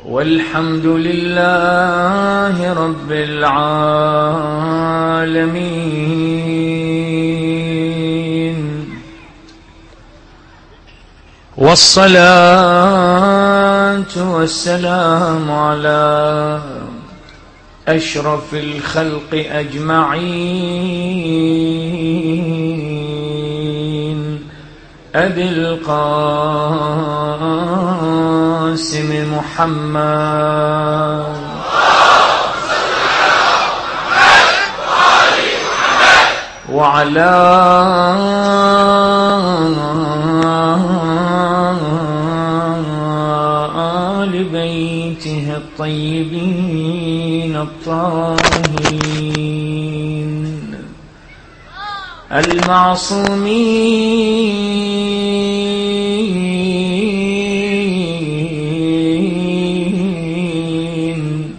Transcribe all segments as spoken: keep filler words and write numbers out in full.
والحمد لله رب العالمين، والصلاة والسلام على أشرف الخلق أجمعين، أبي القاسم محمد وعلى آل بيته الطيبين الطاهرين المعصومين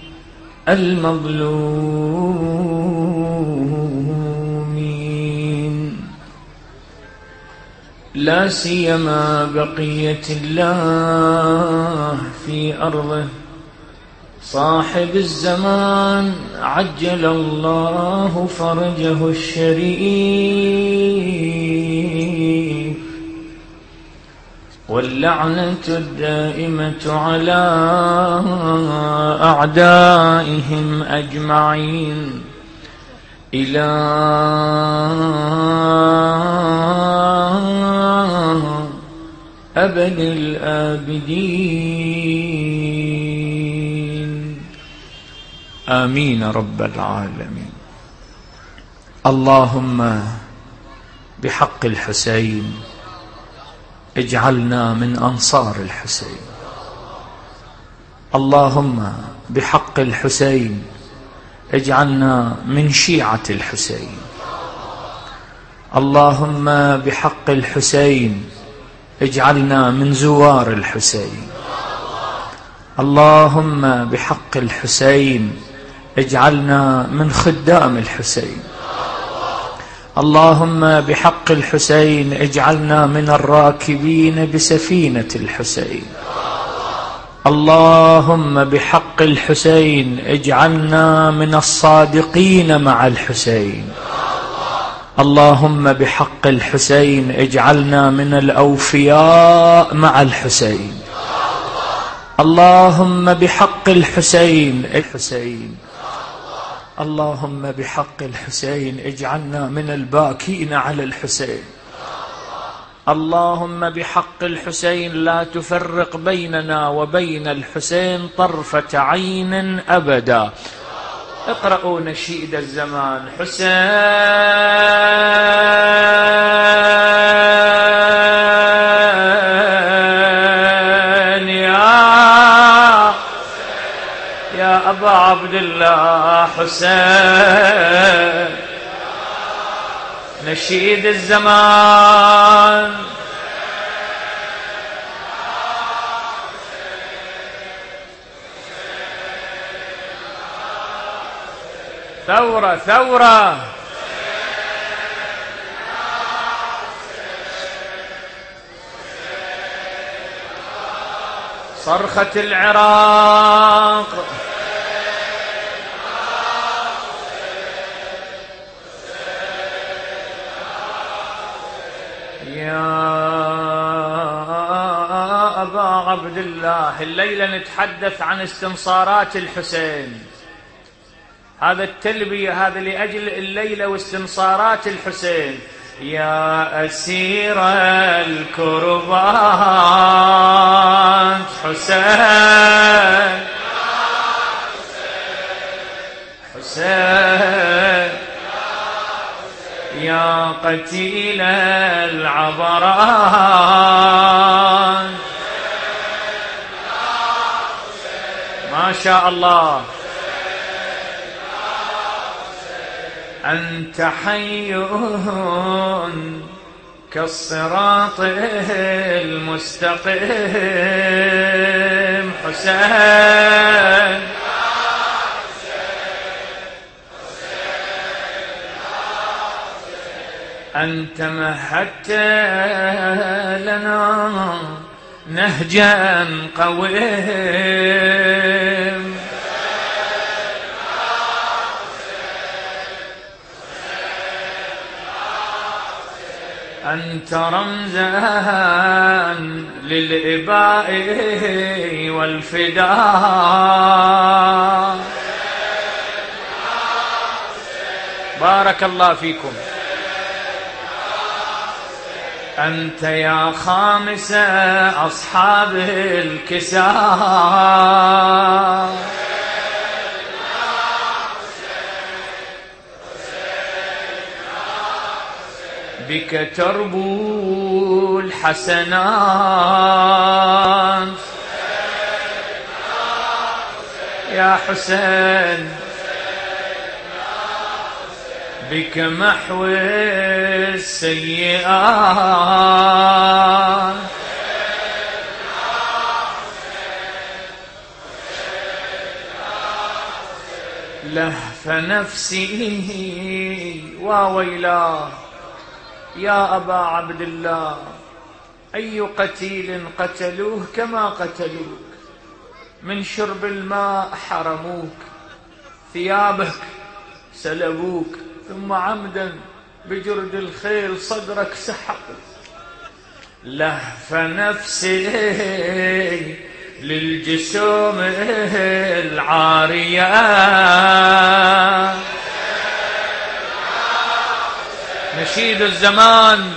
المظلومين، لا سيما بقية الله في أرضه، صاحب الزمان عجل الله فرجه الشريف، واللعنة الدائمة على أعدائهم أجمعين إلى أبد الآبدين، آمين رب العالمين. اللهم بحق الحسين اجعلنا من أنصار الحسين، اللهم بحق الحسين اجعلنا من شيعة الحسين، اللهم بحق الحسين اجعلنا من زوار الحسين، اللهم بحق الحسين اجعلنا من خدام الحسين، اللهم بحق الحسين اجعلنا من الراكبين بسفينة الحسين، اللهم بحق الحسين اجعلنا من الصادقين مع الحسين، اللهم بحق الحسين اجعلنا من الأوفياء مع الحسين، اللهم بحق الحسين الحسين اللهم بحق الحسين اجعلنا من الباكين على الحسين، اللهم بحق الحسين لا تفرق بيننا وبين الحسين طرفة عين أبدا. اقرأوا نشيد الزمان. حسين يا يا أبا عبد الله حسين، نشيد الزمان. ثورة ثورة صرخة العراق. يا أبا عبد الله، الليلة نتحدث عن استنصارات الحسين. هذا التلبية هذا لأجل الليلة واستنصارات الحسين. يا أسير الكربات حسين حسين، يا قتيل العبرات. ما شاء الله، أنت حي كالصراط المستقيم. حسين أنت مهدت لنا نهجا قويم أنت رمزا للإباء والفداء. بارك الله فيكم. أنت يا خامس أصحاب الكساء، بك تربو الحسنات يا حسين، بك محو السيئات. لهف نفسي وويلاه يا أبا عبد الله، أي قتيل قتلوه كما قتلوك، من شرب الماء حرموك، ثيابك سلبوك، ثم عمدا بجرد الخيل صدرك سحقوا. لهف نفسي للجسوم العارية، نشيد الزمان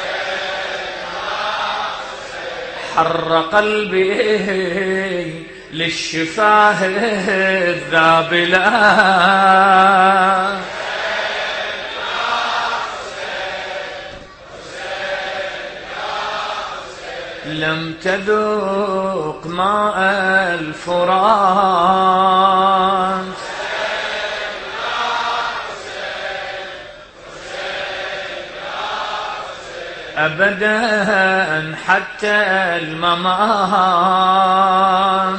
حر قلبي للشفاه الذابلة. لم تذوق ماء الفرات، أبدا حتى الممات.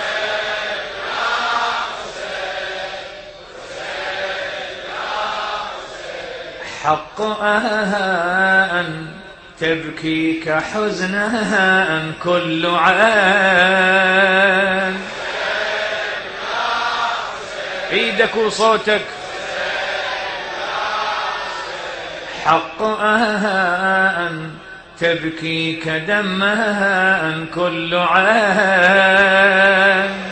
حق أن تبكيك حزنا كل عين. ايدك وصوتك. حق أن تبكيك دما كل عين.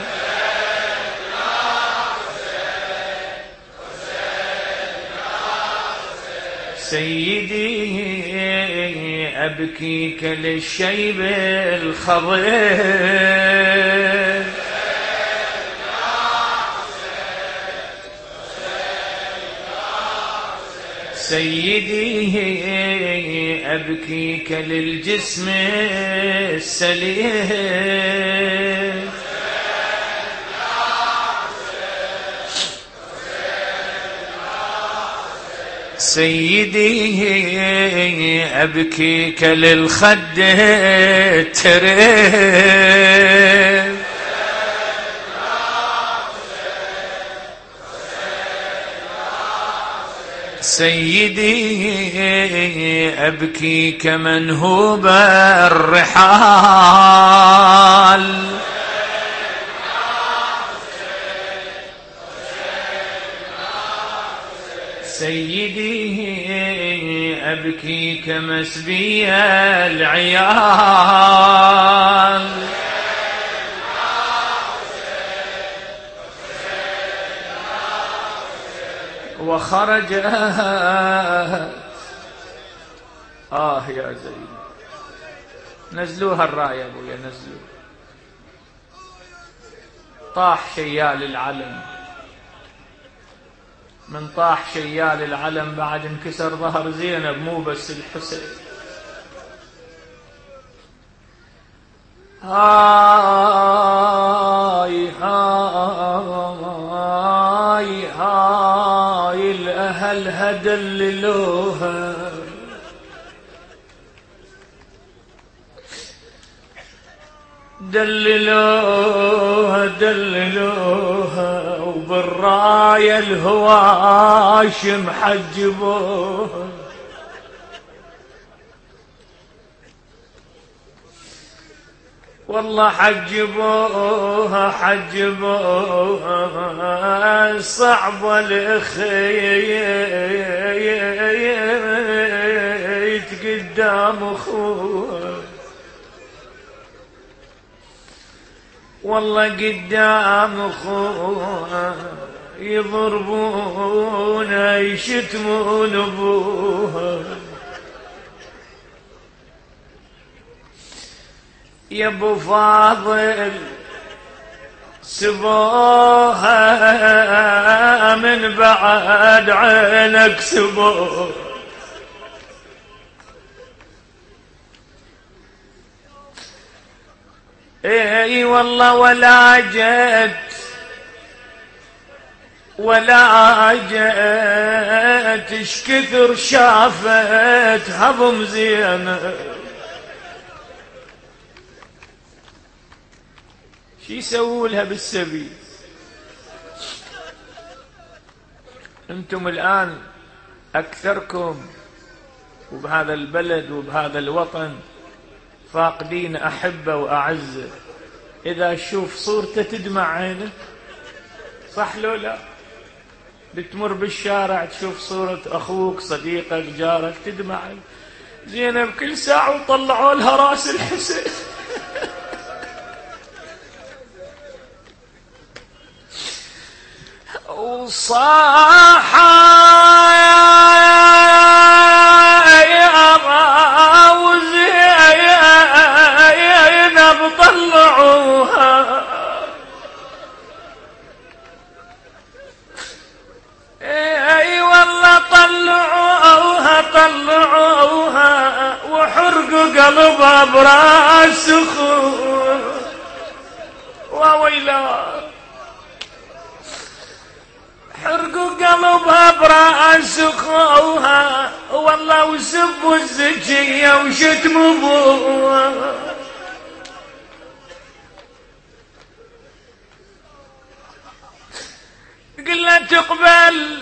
سيدي أبكيك للشيب الخضر، سيدي أبكيك للجسم السليم. سيدي أبكيك للخد التريب، سيدي أبكيك منهوب الرحال. سيدي أبكيك مسبي العيال. وخرج آه يا زين، نزلوها الراية أبويا نزلوها. طاح شيال العلم، من طاح شيال العلم بعد انكسر ظهر زينب، مو بس الحسين. هاي هاي هاي الأهل هدللوها، دللوها دللوها وبالراية الهواشم حجبوها. والله حجبوها حجبوها صعبة الخيت قدام اخوها، والله قدام اخوها يضربونا يشتمون ابوها. يا ابو فاضل سبوها من بعد عينك سبوها، اي والله ولا جت ولا جت اش كثر شافت هضم زينب. شي يسووا لها بالسبيل؟ انتم الآن أكثركم وبهذا البلد وبهذا الوطن فاقدين أحبة وأعزة، إذا شوف صورته تدمع عينه، صح لو لا؟ بتمر بالشارع تشوف صورة أخوك صديقك جارك تدمع. زينب كل ساعة وطلعوا لها راس الحسين. وصاح يا زينب طلعوها، اي والله طلعوها طلعوها وحرقوا قلبها براس اخوها. وويلا حرقوا قلبها براس اخوها، والله وسبوا الزكية وشتموا ابوها. قلنا تقبل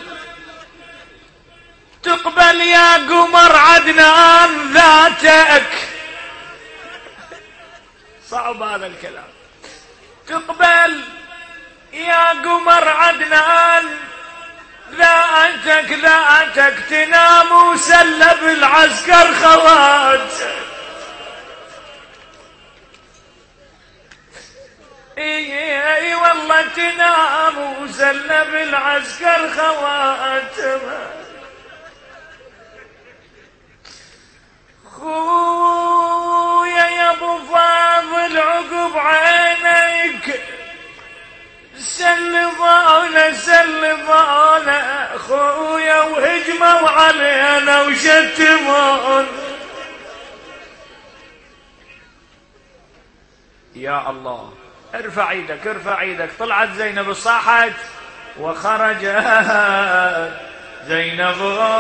تقبل يا قمر عدنان ذاتك، صعب هذا الكلام. تقبل يا قمر عدنان ذاتك ذاتك تنام وسلب العسكر خواتك. اي اي والله تنام وسلب العسكر خواتك. خويا يا ابو فاضل عقب عينك سلطونا سلطونا خويا وهجموا علينا وشتمون. يا الله ارفع ايدك ارفع ايدك. طلعت زينب صاحت وخرجت زينب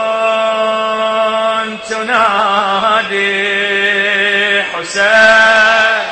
تنادي حسين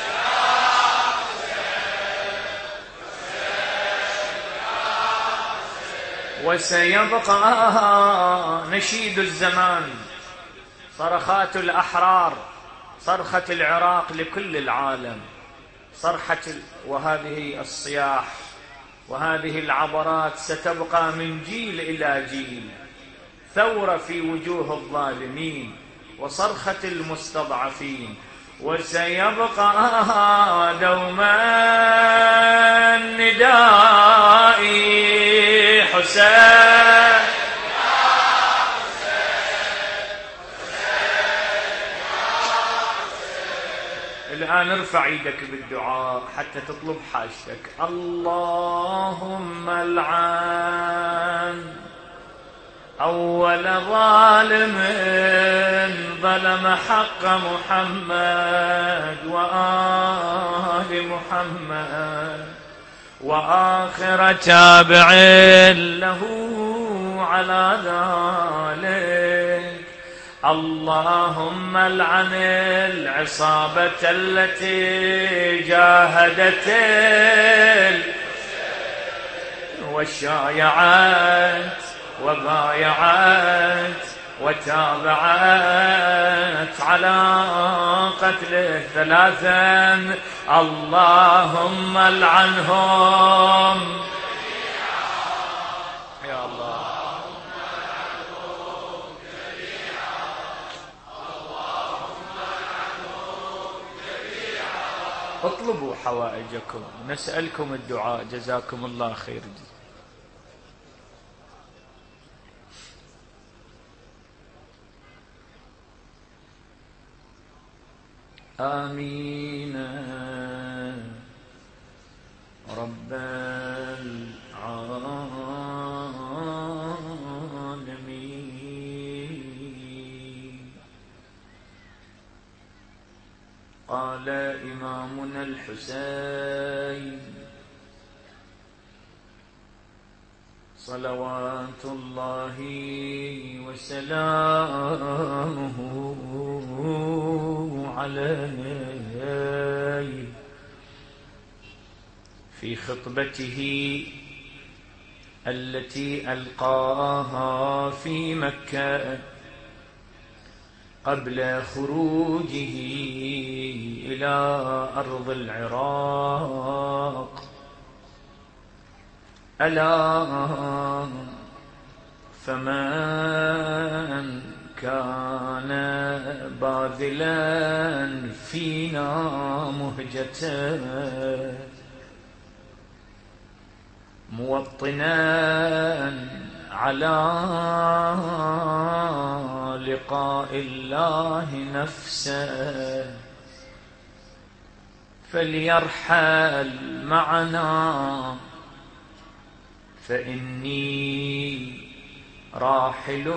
وسيبقى نشيد الزمان، صرخات الأحرار، صرخة العراق لكل العالم، صرخة وهذه الصياح وهذه العبرات ستبقى من جيل إلى جيل، ثورة في وجوه الظالمين وصرخة المستضعفين، وسيبقى دوما ندائي حسين. الآن ارفع يدك بالدعاء حتى تطلب حاجتك. اللهم العن أول ظالم ظلم حق محمد وآل محمد، وآخر تابع له على ذلك. اللهم العن العصابة التي جاهدت وشايعت وبايعت وتابعت على قتله ثلاثا اللهم العنهم يا الله. اطلبوا حوائجكم، نسألكم الدعاء، جزاكم الله خير. آمين رب العالمين. قال إمامنا الحسين صلوات الله وسلامه عليه في خطبته التي ألقاها في مكة قبل خروجه إلى أرض العراق: ألا فمن كان باذلا فينا مهجته موطنا على لقاء الله نفسه فليرحل معنا فإني راحل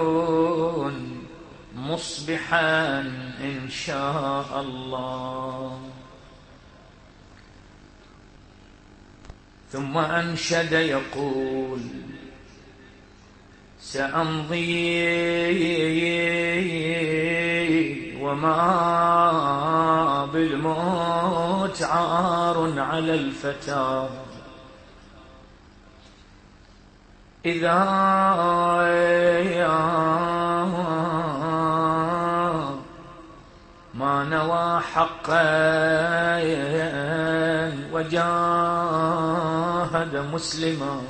مصبحا إن شاء الله. ثم أنشد يقول: سأمضي وما بالموت عار على الفتى إذا ما نوى حقا وجاهد مسلما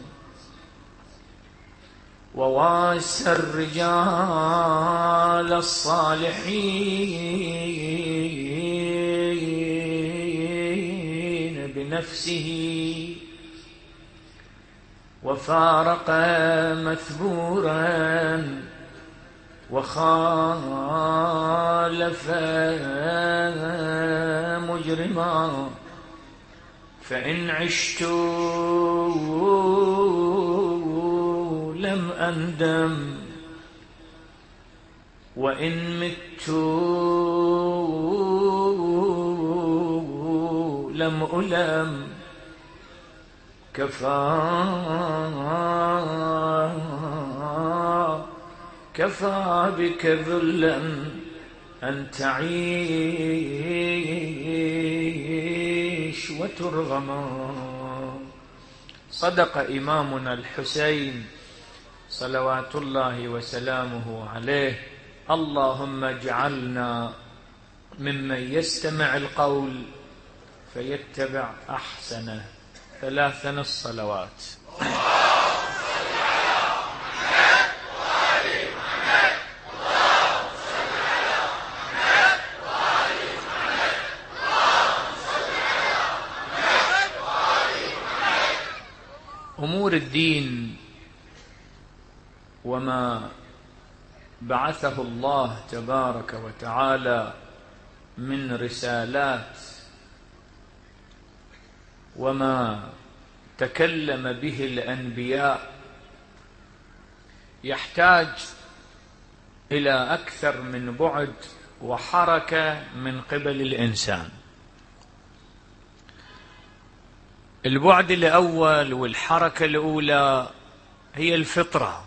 وواسى الرجال الصالحين بنفسه وفارق مثبورا وخالف مجرما فإن عشت لم أندم وإن مت لم ألم كفى كفى بك ذلا أن تعيش وترغما. صدق إمامنا الحسين صلوات الله وسلامه عليه. اللهم اجعلنا ممن يستمع القول فيتبع أحسنه. ثلاثا الصلوات. أمور الدين وما بعثه الله تبارك وتعالى من رسالات وما تكلم به الأنبياء يحتاج إلى أكثر من بعد وحركة من قبل الإنسان. البعد الأول والحركة الأولى هي الفطرة.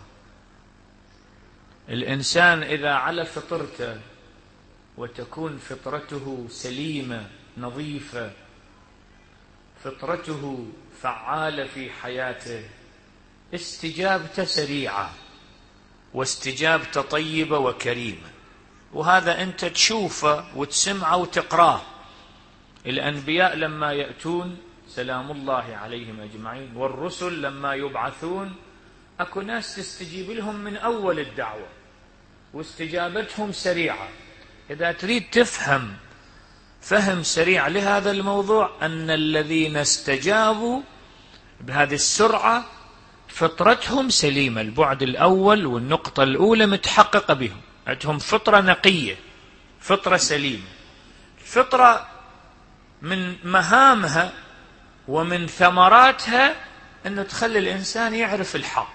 الإنسان إذا على فطرته وتكون فطرته سليمة نظيفة، فطرته فعالة في حياته، استجابته سريعة، واستجابته طيبة وكريمة، وهذا أنت تشوفه وتسمعه وتقراه. الأنبياء لما يأتون سلام الله عليهم أجمعين، والرسل لما يبعثون، أكو ناس تستجيب لهم من أول الدعوة واستجابتهم سريعة. إذا تريد تفهم فهم سريع لهذا الموضوع، أن الذين استجابوا بهذه السرعة فطرتهم سليمة، البعد الأول والنقطة الأولى متحققة بهم، عندهم فطرة نقية، فطرة سليمة. الفطرة من مهامها ومن ثمراتها أنه تخلي الإنسان يعرف الحق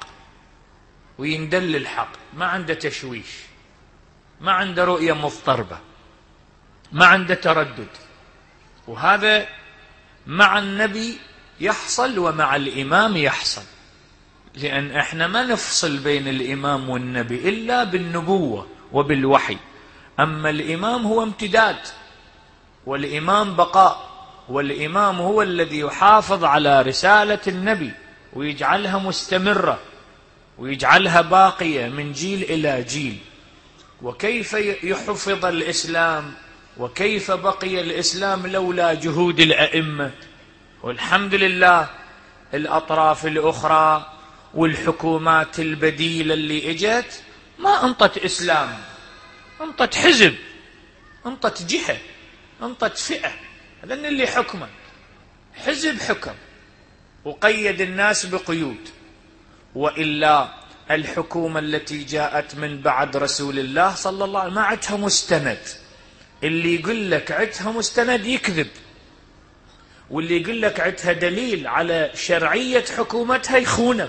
ويندل الحق، ما عنده تشويش، ما عنده رؤية مضطربة، ما عنده تردد. وهذا مع النبي يحصل ومع الإمام يحصل، لأن احنا ما نفصل بين الإمام والنبي إلا بالنبوة وبالوحي. أما الإمام هو امتداد، والإمام بقاء، والإمام هو الذي يحافظ على رسالة النبي ويجعلها مستمرة ويجعلها باقية من جيل إلى جيل. وكيف يحفظ الإسلام وكيف بقي الإسلام لولا جهود الأئمة؟ والحمد لله الأطراف الأخرى والحكومات البديلة اللي إجت ما انطت إسلام، انطت حزب، انطت جهة، انطت فئة، هذا اللي حكمه. حزب حكم وقيد الناس بقيود. وإلا الحكومة التي جاءت من بعد رسول الله صلى الله عليه وسلم ما عدها مستند. اللي يقول لك عدها مستند يكذب، واللي يقول لك عدها دليل على شرعية حكومتها يخونك.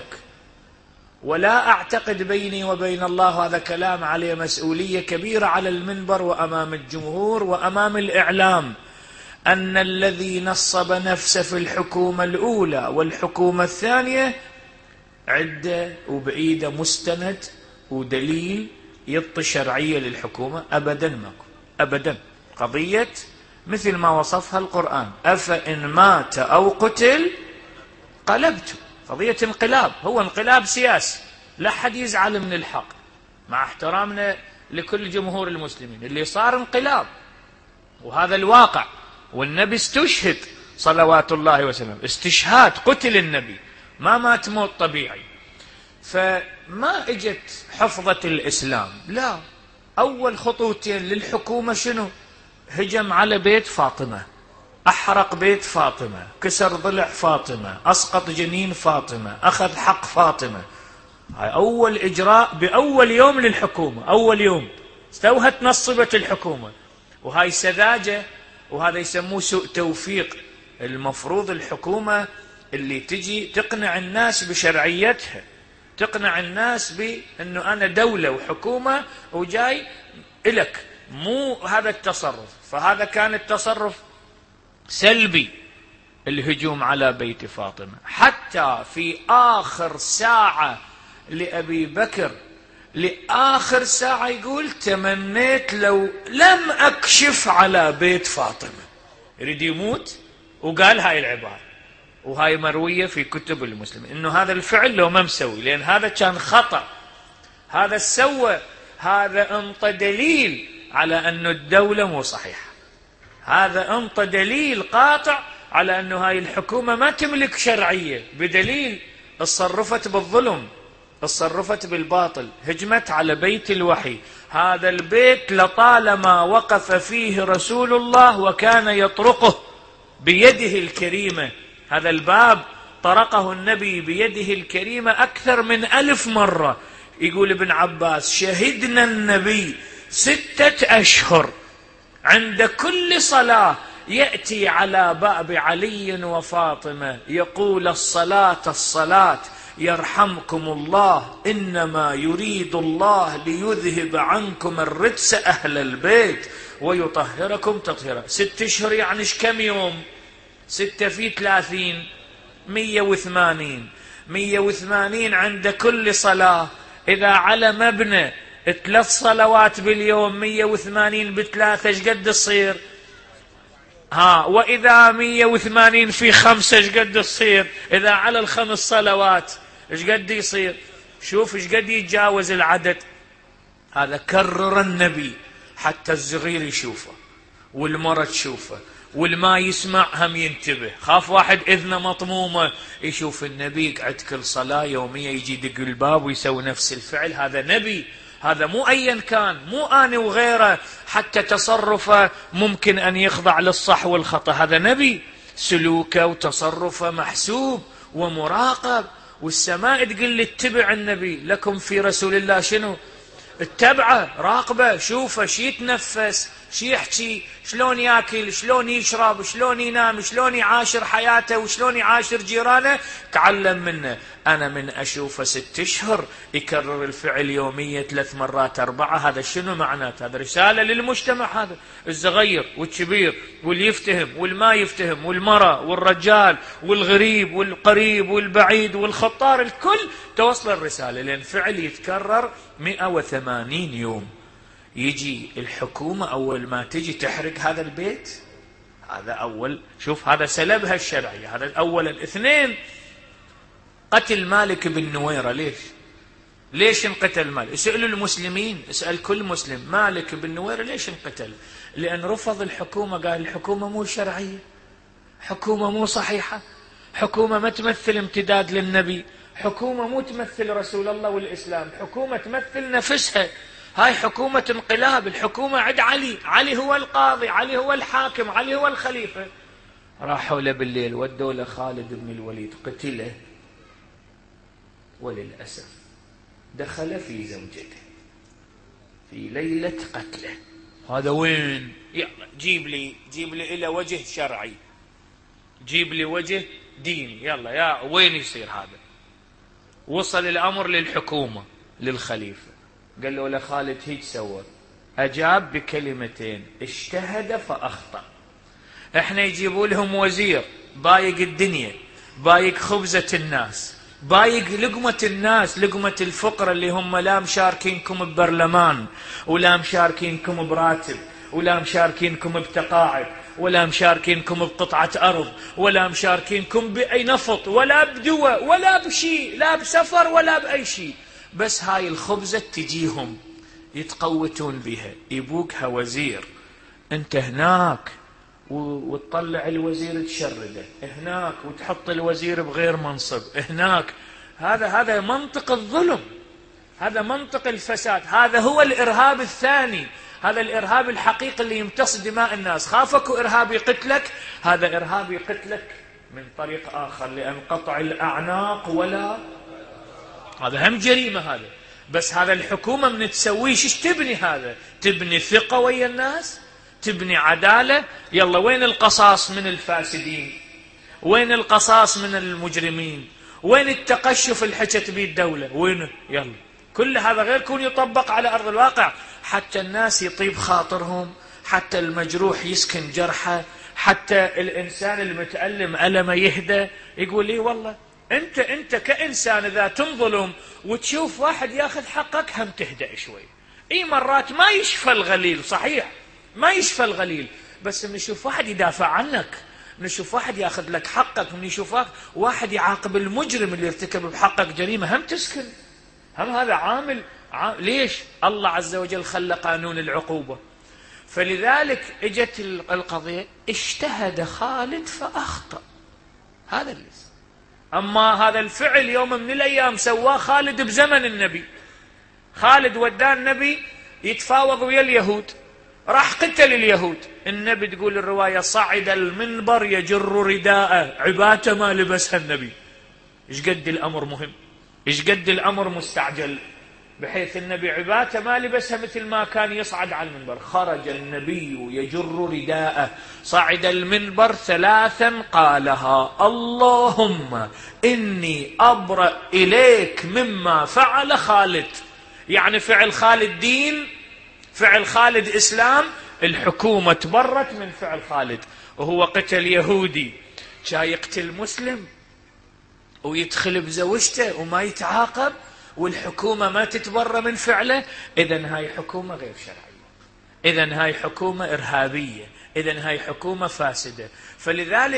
ولا أعتقد بيني وبين الله، هذا كلام عليه مسؤولية كبيرة على المنبر وأمام الجمهور وأمام الإعلام، أن الذي نصب نفسه في الحكومة الأولى والحكومة الثانية عدة وبعيدة مستند ودليل يعطي شرعية للحكومة، أبدا ماكو، أبدا. قضية مثل ما وصفها القرآن، أفإن مات أو قتل قلبت، قضية انقلاب، هو انقلاب سياسي، لا حد يزعل من الحق مع احترامنا لكل جمهور المسلمين. اللي صار انقلاب، وهذا الواقع. والنبي استشهد صلوات الله وسلامه، استشهاد، قتل النبي، ما مات موت طبيعي. فما اجت حفظة الإسلام، لا. أول خطوتين للحكومة شنو؟ هجم على بيت فاطمة، أحرق بيت فاطمة، كسر ضلع فاطمة، أسقط جنين فاطمة، أخذ حق فاطمة. هاي أول إجراء بأول يوم للحكومة، أول يوم استوهت نصبت الحكومة. وهاي سذاجة، وهذا يسموه سوء توفيق. المفروض الحكومة اللي تجي تقنع الناس بشرعيتها، تقنع الناس بأنه أنا دولة وحكومة وجاي إلك، مو هذا التصرف. فهذا كان التصرف سلبي، الهجوم على بيت فاطمة. حتى في آخر ساعة لأبي بكر، لآخر ساعة يقول تمنيت لو لم أكشف على بيت فاطمة. يريد يموت وقال هاي العبارة، وهاي مروية في كتب المسلمين، إنه هذا الفعل لو ما مسوي، لأن هذا كان خطأ، هذا سوى، هذا انطى دليل على أنه الدولة مو صحيحة، هذا انطى دليل قاطع على أنه هاي الحكومة ما تملك شرعية، بدليل اتصرفت بالظلم، اتصرفت بالباطل، هجمت على بيت الوحي. هذا البيت لطالما وقف فيه رسول الله وكان يطرقه بيده الكريمة، هذا الباب طرقه النبي بيده الكريمة أكثر من ألف مرة. يقول ابن عباس شهدنا النبي ستة أشهر عند كل صلاة يأتي على باب علي وفاطمة يقول الصلاة الصلاة يرحمكم الله، إنما يريد الله ليذهب عنكم الرجس أهل البيت ويطهركم تطهيرا. ست أشهر يعني إيش كم يوم؟ ستة في ثلاثين، مية وثمانين، مية وثمانين عند كل صلاة. إذا على مبنى ثلاث صلوات باليوم، مية وثمانين بثلاثة ايش قد تصير؟ ها، وإذا مية وثمانين في خمسة ايش قد تصير؟ إذا على الخمس صلوات ايش قد يصير؟ شوف ايش قد يتجاوز العدد. هذا كرر النبي حتى الصغير يشوفه والمرة تشوفه والما يسمع هم ينتبه. خاف واحد إذنه مطمومة يشوف النبي يقعد كل صلاة يومية يجي يدق الباب ويسوي نفس الفعل. هذا نبي، هذا مو أيا كان، مو أنا وغيره حتى تصرفه ممكن أن يخضع للصح والخطأ. هذا نبي سلوكه وتصرفه محسوب ومراقب. والسماء تقول لي اتبع النبي، لكم في رسول الله شنو؟ اتبعه، راقبه، شوفه شي يتنفس، شي يحكي، شلون ياكل، شلون يشرب، شلون ينام، شلون يعاشر حياته، وشلون يعاشر جيرانه. تعلم منه. أنا من أشوفه ست أشهر يكرر الفعل يوميا ثلاث مرات أربعة، هذا شنو معناته؟ هذا رسالة للمجتمع، هذا الصغير والكبير واللي يفتهم والما يفتهم والمرأة والرجال والغريب والقريب والبعيد والخطار، الكل توصل الرسالة. لأن فعل يتكرر مئة وثمانين يوم. يجي الحكومة أول ما تجي تحرق هذا البيت، هذا أول، شوف هذا سلبها الشرعية، هذا أولا. اثنين، قتل مالك بن نويرة. ليش؟ ليش انقتل مالك؟ اسألوا المسلمين، اسأل كل مسلم، مالك بن نويرة ليش انقتل؟ لأن رفض الحكومة، قال الحكومة مو شرعية، حكومة مو صحيحة، حكومة ما تمثل امتداد للنبي، حكومة مو تمثل رسول الله والإسلام، حكومة تمثل نفسها. هاي حكومة انقلاب، الحكومة عند علي، علي هو القاضي، علي هو الحاكم، علي هو الخليفة. راحوا له بالليل ودوا له خالد بن الوليد، قتله. وللأسف دخل في زوجته في ليلة قتله. هذا وين؟ يلا جيب لي جيب لي إلى وجه شرعي، جيب لي وجه ديني، يلا يا وين يصير هذا؟ وصل الأمر للحكومة للخليفة، قال له لخالد هيك سوى، أجاب بكلمتين، اجتهد فأخطأ. احنا يجيبوا لهم وزير بايق الدنيا، بايق خبزة الناس، بايق لقمة الناس، لقمة الفقر اللي هم لا مشاركينكم ببرلمان ولا مشاركينكم براتب ولا مشاركينكم بتقاعد ولا مشاركينكم بقطعة أرض ولا مشاركينكم بأي نفط ولا بدواء ولا بشيء، لا بسفر ولا بأي شيء، بس هاي الخبزة تجيهم يتقوتون بها. يبوكها وزير، انت هناك وتطلع الوزير تشرده، هناك وتحط الوزير بغير منصب، هناك. هذا هذا منطق الظلم، هذا منطق الفساد، هذا هو الإرهاب الثاني، هذا الإرهاب الحقيقي اللي يمتص دماء الناس. خافك إرهاب يقتلك، هذا إرهاب يقتلك من طريق آخر، لأن قطع الأعناق ولا هذا هم جريمة. هذا بس هذا الحكومة من تسويه شش تبني؟ هذا تبني ثقة ويا الناس، تبني عدالة. يلا وين القصاص من الفاسدين؟ وين القصاص من المجرمين؟ وين التقشف اللي حكت به الدولة؟ وين؟ يلا كل هذا غير كون يطبق على أرض الواقع، حتى الناس يطيب خاطرهم، حتى المجروح يسكن جرحه، حتى الإنسان المتألم ألمه يهدى، يقول لي والله أنت أنت كإنسان إذا تنظلم وتشوف واحد ياخذ حقك هم تهدأ شوي. إي مرات ما يشفى الغليل، صحيح ما يشفى الغليل، بس من يشوف واحد يدافع عنك، من يشوف واحد ياخذ لك حقك، من يشوف واحد يعاقب المجرم اللي ارتكب بحقك جريمة هم تسكن، هم هذا عامل, عامل. ليش؟ الله عز وجل خلى قانون العقوبة. فلذلك اجت القضية، اجتهد خالد فأخطأ، هذا اللي. أما هذا الفعل يوم من الأيام سواه خالد بزمن النبي. خالد وداه النبي يتفاوض ويا اليهود، راح قتل اليهود. النبي تقول الرواية صعد المنبر يجر رداءه، عباته ما لبسها النبي. إيش قد الأمر مهم، إيش قد الأمر مستعجل، بحيث النبي عباته ما لبسها مثل ما كان يصعد على المنبر. خرج النبي يجر رداءه، صعد المنبر ثلاثا قالها: اللهم إني أبرأ إليك مما فعل خالد. يعني فعل خالد دين، فعل خالد إسلام، الحكومة تبرت من فعل خالد. وهو قتل يهودي، جاي يقتل مسلم ويدخل بزوجته وما يتعاقب، والحكومة ما تتبرى من فعله. إذن هاي حكومة غير شرعية، إذن هاي حكومة إرهابية، إذن هاي حكومة فاسدة. فلذلك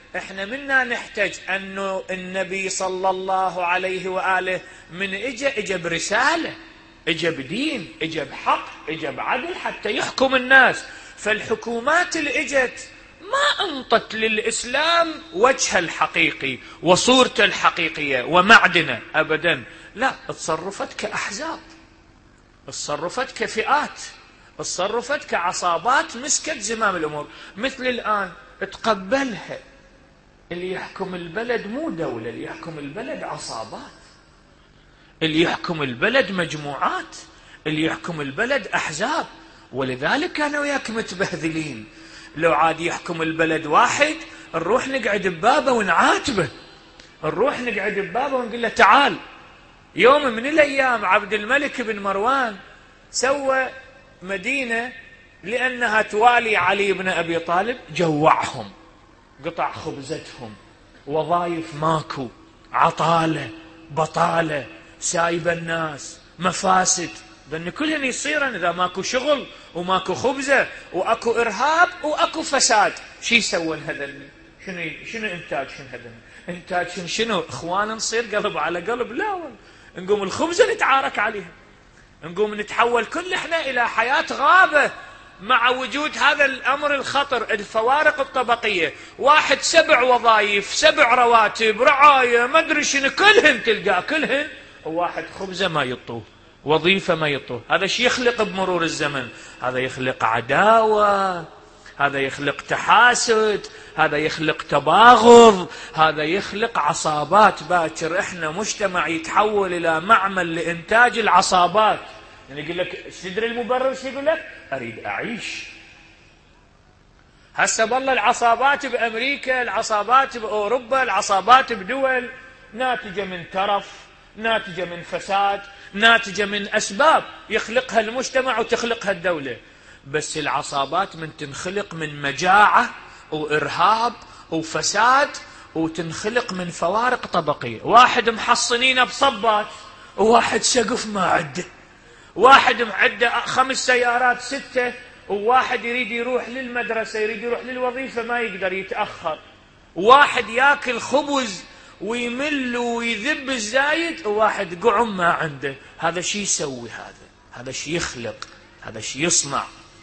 احنا منا نحتاج أنه النبي صلى الله عليه وآله من اجى اجى برسالة، اجى بدين، اجى بحق، اجى بعدل حتى يحكم الناس. فالحكومات اللي اجت ما انطت للإسلام وجهه الحقيقي وصورته الحقيقية ومعدنه أبدا، لا، تصرفت كأحزاب، تصرفت كفئات، تصرفت كعصابات مسكت زمام الأمور. مثل الآن تقبلها اللي يحكم البلد مو دولة، اللي يحكم البلد عصابات، اللي يحكم البلد مجموعات، اللي يحكم البلد أحزاب. ولذلك كانوا وياك متبهذلين. لو عاد يحكم البلد واحد نروح نقعد ببابه ونعاتبه، نروح نقعد ببابه ونقول له تعال. يوم من الأيام عبد الملك بن مروان سوى مدينة لأنها توالي علي بن أبي طالب، جوعهم، قطع خبزتهم، وظائف ماكو، عطالة، بطالة، سايبة الناس، مفاسد. لأن كلهن يصيرن إذا ماكو شغل وماكو خبزة وأكو إرهاب وأكو فساد. شي يسوون هذا؟ شنو شنو إنتاج شنو هذا؟ إنتاج شنو شنو إخوان نصير قلب على قلب؟ لا والله، نقوم الخبزة نتعارك عليها، نقوم نتحول كل إحنا إلى حياة غابة مع وجود هذا الأمر الخطر، الفوارق الطبقية. واحد سبع وظائف، سبع رواتب، رعاية، ما أدري شنو، كلهن تلقاه كلهن، وواحد خبزة ما يطوه، وظيفة ما يطوه. هذا شيء يخلق بمرور الزمن، هذا يخلق عداوة، هذا يخلق تحاسد، هذا يخلق تباغض، هذا يخلق عصابات. باكر احنا مجتمع يتحول الى معمل لانتاج العصابات. يعني يقول لك تدري المبرر شو يقول لك؟ اريد اعيش. هسه والله العصابات بامريكا، العصابات باوروبا، العصابات بدول ناتجه من ترف، ناتجه من فساد، ناتجه من اسباب يخلقها المجتمع وتخلقها الدوله. بس العصابات من تنخلق من مجاعة وإرهاب وفساد، وتنخلق من فوارق طبقية. واحد محصنين بصبات وواحد سقف ما عنده، واحد معده خمس سيارات ستة، وواحد يريد يروح للمدرسة، يريد يروح للوظيفة ما يقدر يتأخر، واحد ياكل خبز ويمل ويذب الزايد، وواحد قعم ما عنده. هذا شي يسوي؟ هذا هذا شي يخلق، هذا شي يصنع.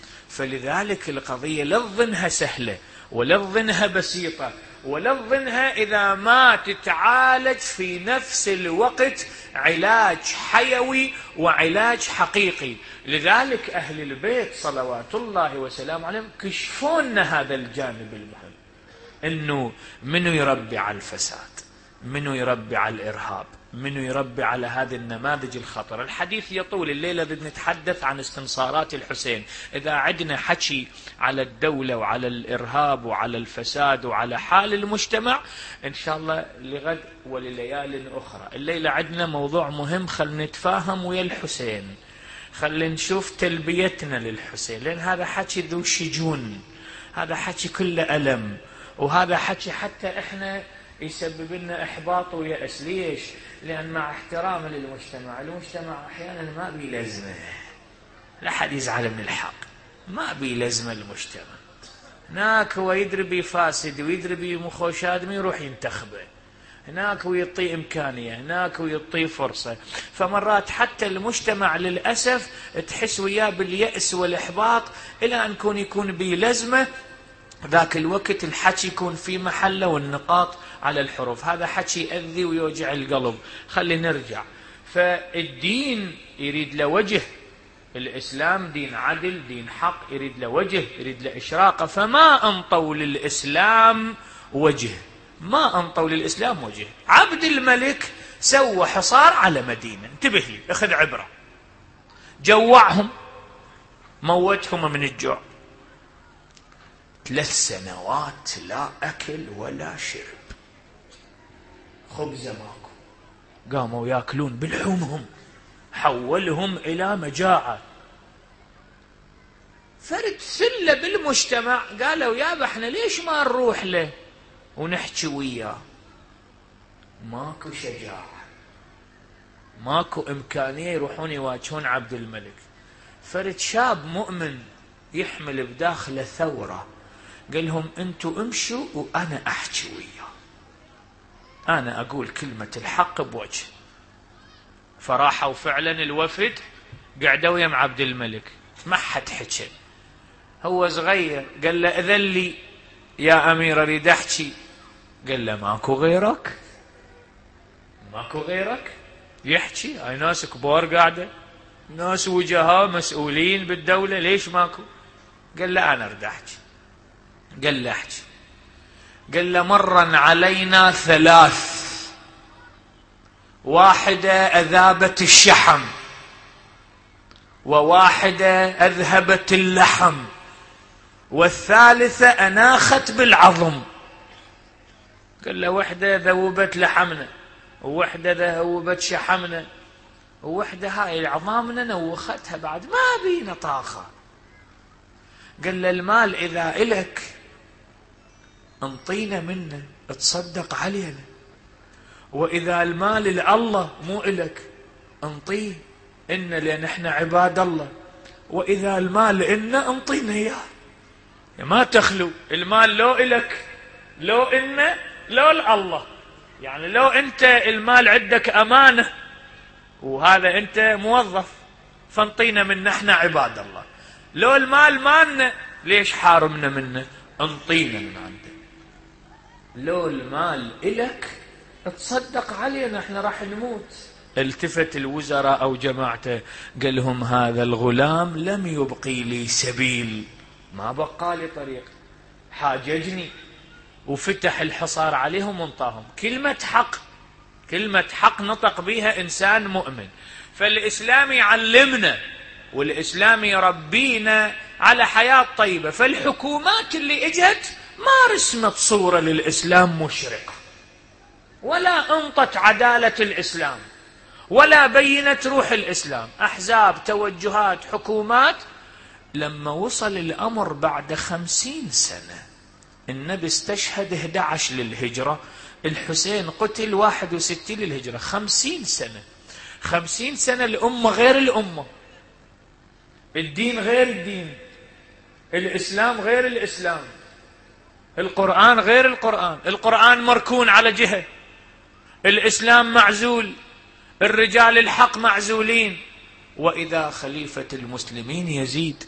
فلذلك القضية لا تظنها سهلة ولا تظنها بسيطة ولا تظنها إذا ما تتعالج في نفس الوقت علاج حيوي وعلاج حقيقي. لذلك أهل البيت صلوات الله وسلامه عليهم كشفونا هذا الجانب المهم، إنه منو يربي على الفساد، منو يربي على الإرهاب، منو يربي على هذه النماذج الخطرة. الحديث يطول، الليلة بدنا نتحدث عن استنصارات الحسين. إذا عدنا حكي على الدولة وعلى الإرهاب وعلى الفساد وعلى حال المجتمع إن شاء الله لغد ولليال أخرى. الليلة عدنا موضوع مهم، خل نتفاهم ويا الحسين، خل نشوف تلبيتنا للحسين، لأن هذا حكي ذو شجون، هذا حكي كله ألم، وهذا حكي حتى إحنا يسبب لنا إحباط ويأس. ليش؟ لأن مع احترام للمجتمع، المجتمع أحيانا ما بي لازمة، لا حد يزعل من الحق، ما بي لازمة المجتمع. هناك هو يدري بي فاسد ويدري بي مخوش آدمي يروح ينتخبه، هناك ويعطيه إمكانية، هناك ويعطيه فرصة. فمرات حتى المجتمع للأسف تحس وياه باليأس والإحباط إلى أن يكون يكون بي لازمة. ذاك الوقت الحكي يكون في محله والنقاط على الحروف. هذا حكي يأذي ويوجع القلب. خلي نرجع. فالدين يريد له وجه، الإسلام دين عدل، دين حق، يريد له وجه، يريد له إشراقة. فما أنطوا للإسلام وجه، ما أنطوا للإسلام وجه. عبد الملك سوى حصار على مدينة، انتبه لي، اخذ عبرة، جوعهم، موتهم من الجوع، ثلاث سنوات لا أكل ولا شرب، خبزة ماكو، قاموا يأكلون بلحومهم، حولهم إلى مجاعة. فرد ثلة بالمجتمع قالوا يابا احنا ليش ما نروح له ونحكي وياه؟ ماكو شجاعة، ماكو إمكانية يروحون يواجهون عبد الملك. فرد شاب مؤمن يحمل بداخله ثورة، قال لهم أنتوا امشوا وأنا أحكي وياه، أنا أقول كلمة الحق بوجه. فراحوا فعلا الوفد قعدوا يم عبد الملك، ما حد حكى، هو صغير. قال له إذن لي يا أمير أريد أحكي. قال له ماكو غيرك، ماكو غيرك يحكي، هاي ناس كبار قاعدة، ناس وجهاء مسؤولين بالدولة، ليش ماكو؟ قال له أنا أريد أحكي. قال له أحكي. قال له مرا علينا ثلاث، واحدة أذابت الشحم، وواحدة أذهبت اللحم، والثالثة أناخت بالعظم. قال له وحدة ذوبت لحمنا، ووحدة ذوبت شحمنا، ووحدة هاي العظامنا نوختها، بعد ما بينا طاقة. قال له المال إذا إلك انطينا منه تصدق علينا، وإذا المال لله مو إلك انطيه إن لأن احنا عباد الله، وإذا المال إنا انطينا إياه. ما تخلو المال لو إلك لو إنا لو الله، يعني لو أنت المال عندك أمانة وهذا أنت موظف فانطينا منه احنا عباد الله، لو المال مالنا ليش حارمنا منه؟ انطينا من عنده. لو المال إلك تصدق علينا احنا راح نموت. التفت الوزراء أو جماعته قال لهم هذا الغلام لم يبقي لي سبيل، ما بقى لي طريق، حاججني وفتح الحصار عليهم وانطاهم. كلمة حق، كلمة حق نطق بها إنسان مؤمن. فالإسلام يعلمنا والإسلام يربينا على حياة طيبة. فالحكومات اللي اجت ما رسمت صورة للإسلام مشرق، ولا انطت عدالة الإسلام، ولا بينت روح الإسلام. أحزاب، توجهات، حكومات. لما وصل الأمر بعد خمسين سنة، النبي استشهد إحدى عشر للهجرة، الحسين قتل واحد وستين للهجرة، خمسين سنة. خمسين سنة الأمة غير الأمة، الدين غير الدين، الإسلام غير الإسلام، القرآن غير القرآن. القرآن مركون على جهة، الإسلام معزول، الرجال الحق معزولين. وإذا خليفة المسلمين يزيد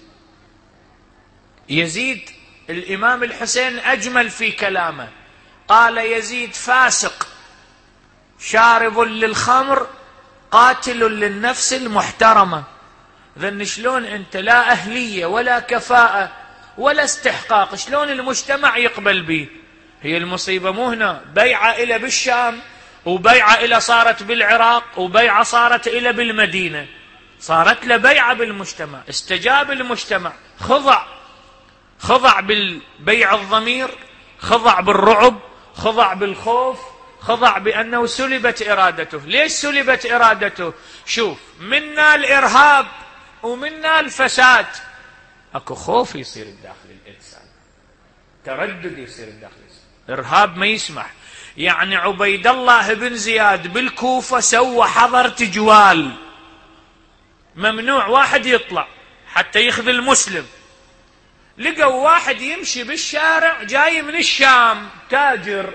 يزيد الإمام الحسين أجمل في كلامه، قال يزيد فاسق شارب للخمر قاتل للنفس المحترمة. ذن شلون أنت لا أهلية ولا كفاءة ولا استحقاق، شلون المجتمع يقبل به؟ هي المصيبة مو هنا، بيعة إلى بالشام، وبيعة إلى صارت بالعراق، وبيعة صارت إلى بالمدينة، صارت له بيعة بالمجتمع. استجاب المجتمع، خضع خضع بالبيع الضمير، خضع بالرعب، خضع بالخوف، خضع بأنه سلبت إرادته. ليش سلبت إرادته؟ شوف، منا الإرهاب ومنا الفساد. أكو خوف يصير بداخل الإنسان، تردد يصير بداخل الإنسان، إرهاب ما يسمح. يعني عبيد الله بن زياد بالكوفة سوى حظر تجوال، ممنوع واحد يطلع حتى يخذ المسلم. لقوا واحد يمشي بالشارع جاي من الشام، تاجر،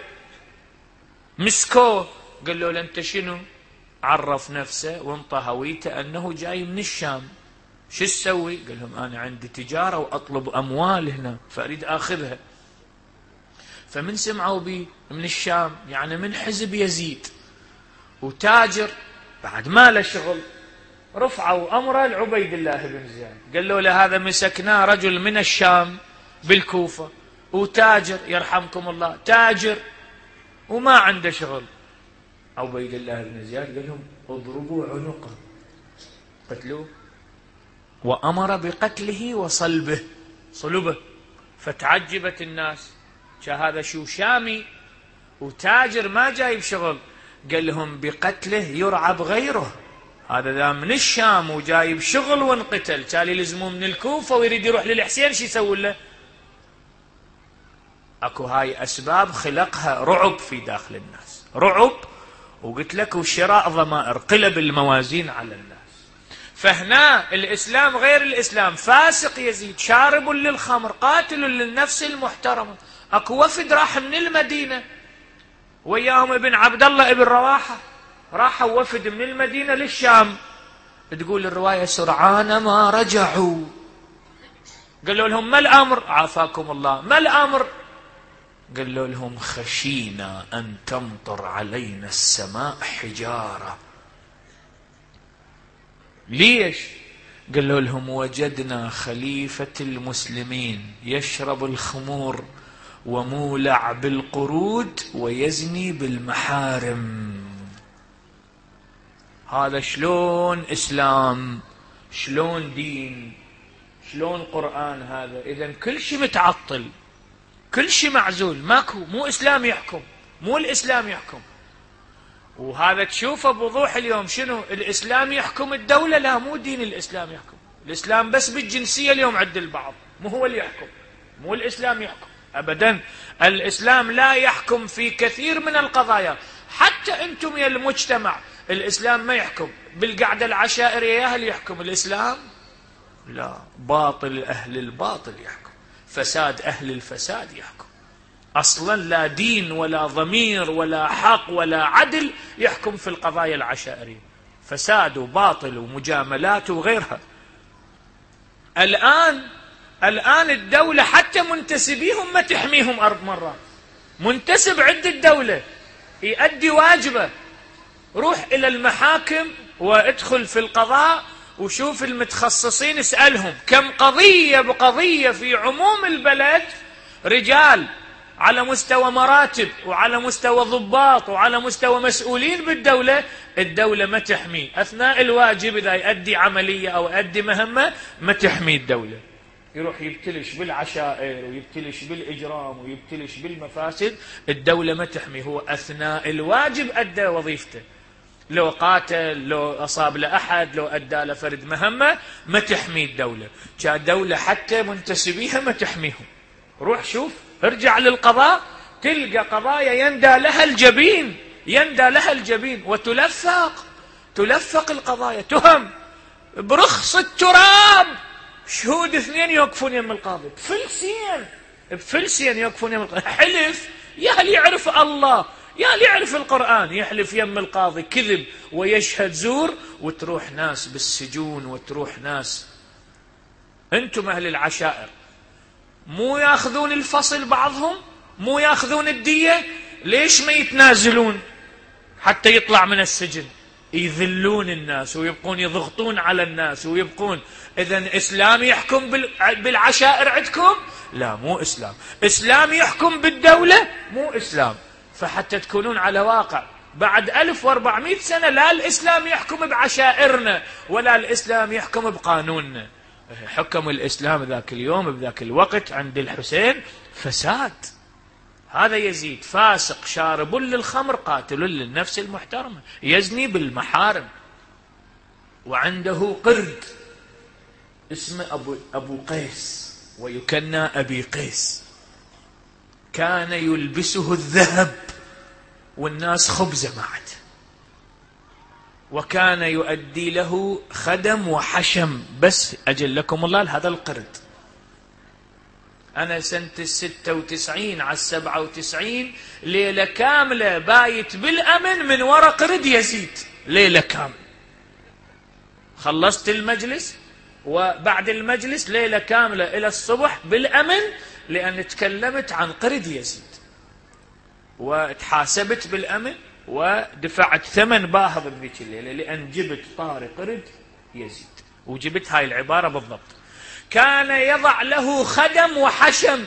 مسكوه قال له انت شنو؟ عرف نفسه وانطى هويته انه جاي من الشام. شو تسوي؟ قال لهم انا عندي تجارة واطلب اموال هنا فاريد اخذها. فمن سمعوا بي من الشام، يعني من حزب يزيد، وتاجر بعد ما له شغل، رفعوا امره لعبيد الله بن زياد، قال له لهذا مسكناه رجل من الشام بالكوفة وتاجر، يرحمكم الله، تاجر وما عنده شغل. عبيد الله بن زياد قال لهم اضربوا عنقه، قتلوه، وامر بقتله وصلبه، صلبه. فتعجبت الناس، هذا شو شامي وتاجر ما جايب شغل؟ قال لهم بقتله يرعب غيره، هذا ذا من الشام وجايب شغل وانقتل، تالي لزموه من الكوفة ويريد يروح للحسين، شو يسوي له؟ اكو هاي اسباب خلقها رعب في داخل الناس، رعب، وقلت لك وشراء ضمائر، قلب الموازين على الناس. فهنا الإسلام غير الإسلام. فاسق يزيد، شارب للخمر، قاتل للنفس المحترمة. أكو وفد راح من المدينة وياهم ابن عبد الله ابن رواحة، راحوا وفد من المدينة للشام. تقول الرواية سرعان ما رجعوا قالوا لهم ما الأمر؟ عافاكم الله، ما الأمر؟ قالوا لهم خشينا أن تمطر علينا السماء حجارة. ليش؟ قالوا لهم وجدنا خليفة المسلمين يشرب الخمور ومولع بالقرود ويزني بالمحارم. هذا شلون إسلام؟ شلون دين؟ شلون قرآن هذا؟ إذن كل شيء متعطل، كل شيء معزول، ماكو، مو إسلام يحكم، مو الإسلام يحكم. وهذا تشوفه بوضوح اليوم. شنو الإسلام يحكم الدولة؟ لا، مو دين الإسلام يحكم. الإسلام بس بالجنسية اليوم عند البعض، مو هو اللي يحكم، مو الإسلام يحكم أبدا. الإسلام لا يحكم في كثير من القضايا. حتى أنتم يا المجتمع الإسلام ما يحكم. بالقعدة العشائرية يا هل يحكم الإسلام؟ لا، باطل أهل الباطل يحكم، فساد أهل الفساد يحكم. أصلا لا دين ولا ضمير ولا حق ولا عدل يحكم في القضايا العشائرية، فساد وباطل ومجاملات وغيرها. الآن الآن الدولة حتى منتسبيهم ما تحميهم أربع مرات. منتسب عند الدولة يؤدي واجبه، روح إلى المحاكم وادخل في القضاء وشوف المتخصصين اسألهم كم قضية بقضية في عموم البلد، رجال على مستوى مراتب وعلى مستوى ضباط وعلى مستوى مسؤولين بالدولة، الدولة ما تحميه أثناء الواجب. إذا يؤدي عملية أو يؤدي مهمة ما تحمي الدولة، يروح يبتلش بالعشائر ويبتلش بالإجرام ويبتلش بالمفاسد. الدولة ما تحمي، هو أثناء الواجب أدى وظيفته. لو قاتل، لو أصاب لأحد، لو أدى لفرد مهمة ما تحمي الدولة. كان دولة حتى منتسبيها ما تحميهم. روح شوف، ارجع للقضاء تلقى قضايا يندى لها الجبين، يندى لها الجبين وتلفق تلفق القضايا، تهم برخص التراب. شهود اثنين يوقفون يم القاضي بفلسين بفلسين يوقفون يم القاضي. حلف يا هل يعرف الله، يا هل يعرف القرآن، يحلف يم القاضي كذب ويشهد زور، وتروح ناس بالسجون وتروح ناس. انتم اهل العشائر مو ياخذون الفصل بعضهم، مو ياخذون الدية، ليش ما يتنازلون حتى يطلع من السجن؟ يذلون الناس ويبقون يضغطون على الناس ويبقون. إذن إسلام يحكم بالعشائر عندكم؟ لا، مو إسلام. إسلام يحكم بالدولة؟ مو إسلام. فحتى تكونون على واقع بعد ألف وأربعمائة سنة لا الإسلام يحكم بعشائرنا ولا الإسلام يحكم بقانوننا. حكم الإسلام ذاك اليوم بذاك الوقت عند الحسين فساد. هذا يزيد فاسق شارب للخمر قاتل للنفس المحترمة يزني بالمحارم. وعنده قرد اسمه أبو, أبو قيس ويكنى أبي قيس، كان يلبسه الذهب والناس خبزة معه، وكان يؤدي له خدم وحشم. بس أجل لكم الله هذا القرد. أنا سنة الستة وتسعين على السبعة وتسعين ليلة كاملة بايت بالأمن من وراء قرد يزيد، ليلة كاملة. خلصت المجلس وبعد المجلس ليلة كاملة إلى الصبح بالأمن، لأن تكلمت عن قرد يزيد وتحاسبت بالأمن ودفعت ثمن باهظ بذيك الليلة، لأن جبت طار قرد يزيد. وجبت هاي العبارة بالضبط. كان يضع له خدم وحشم،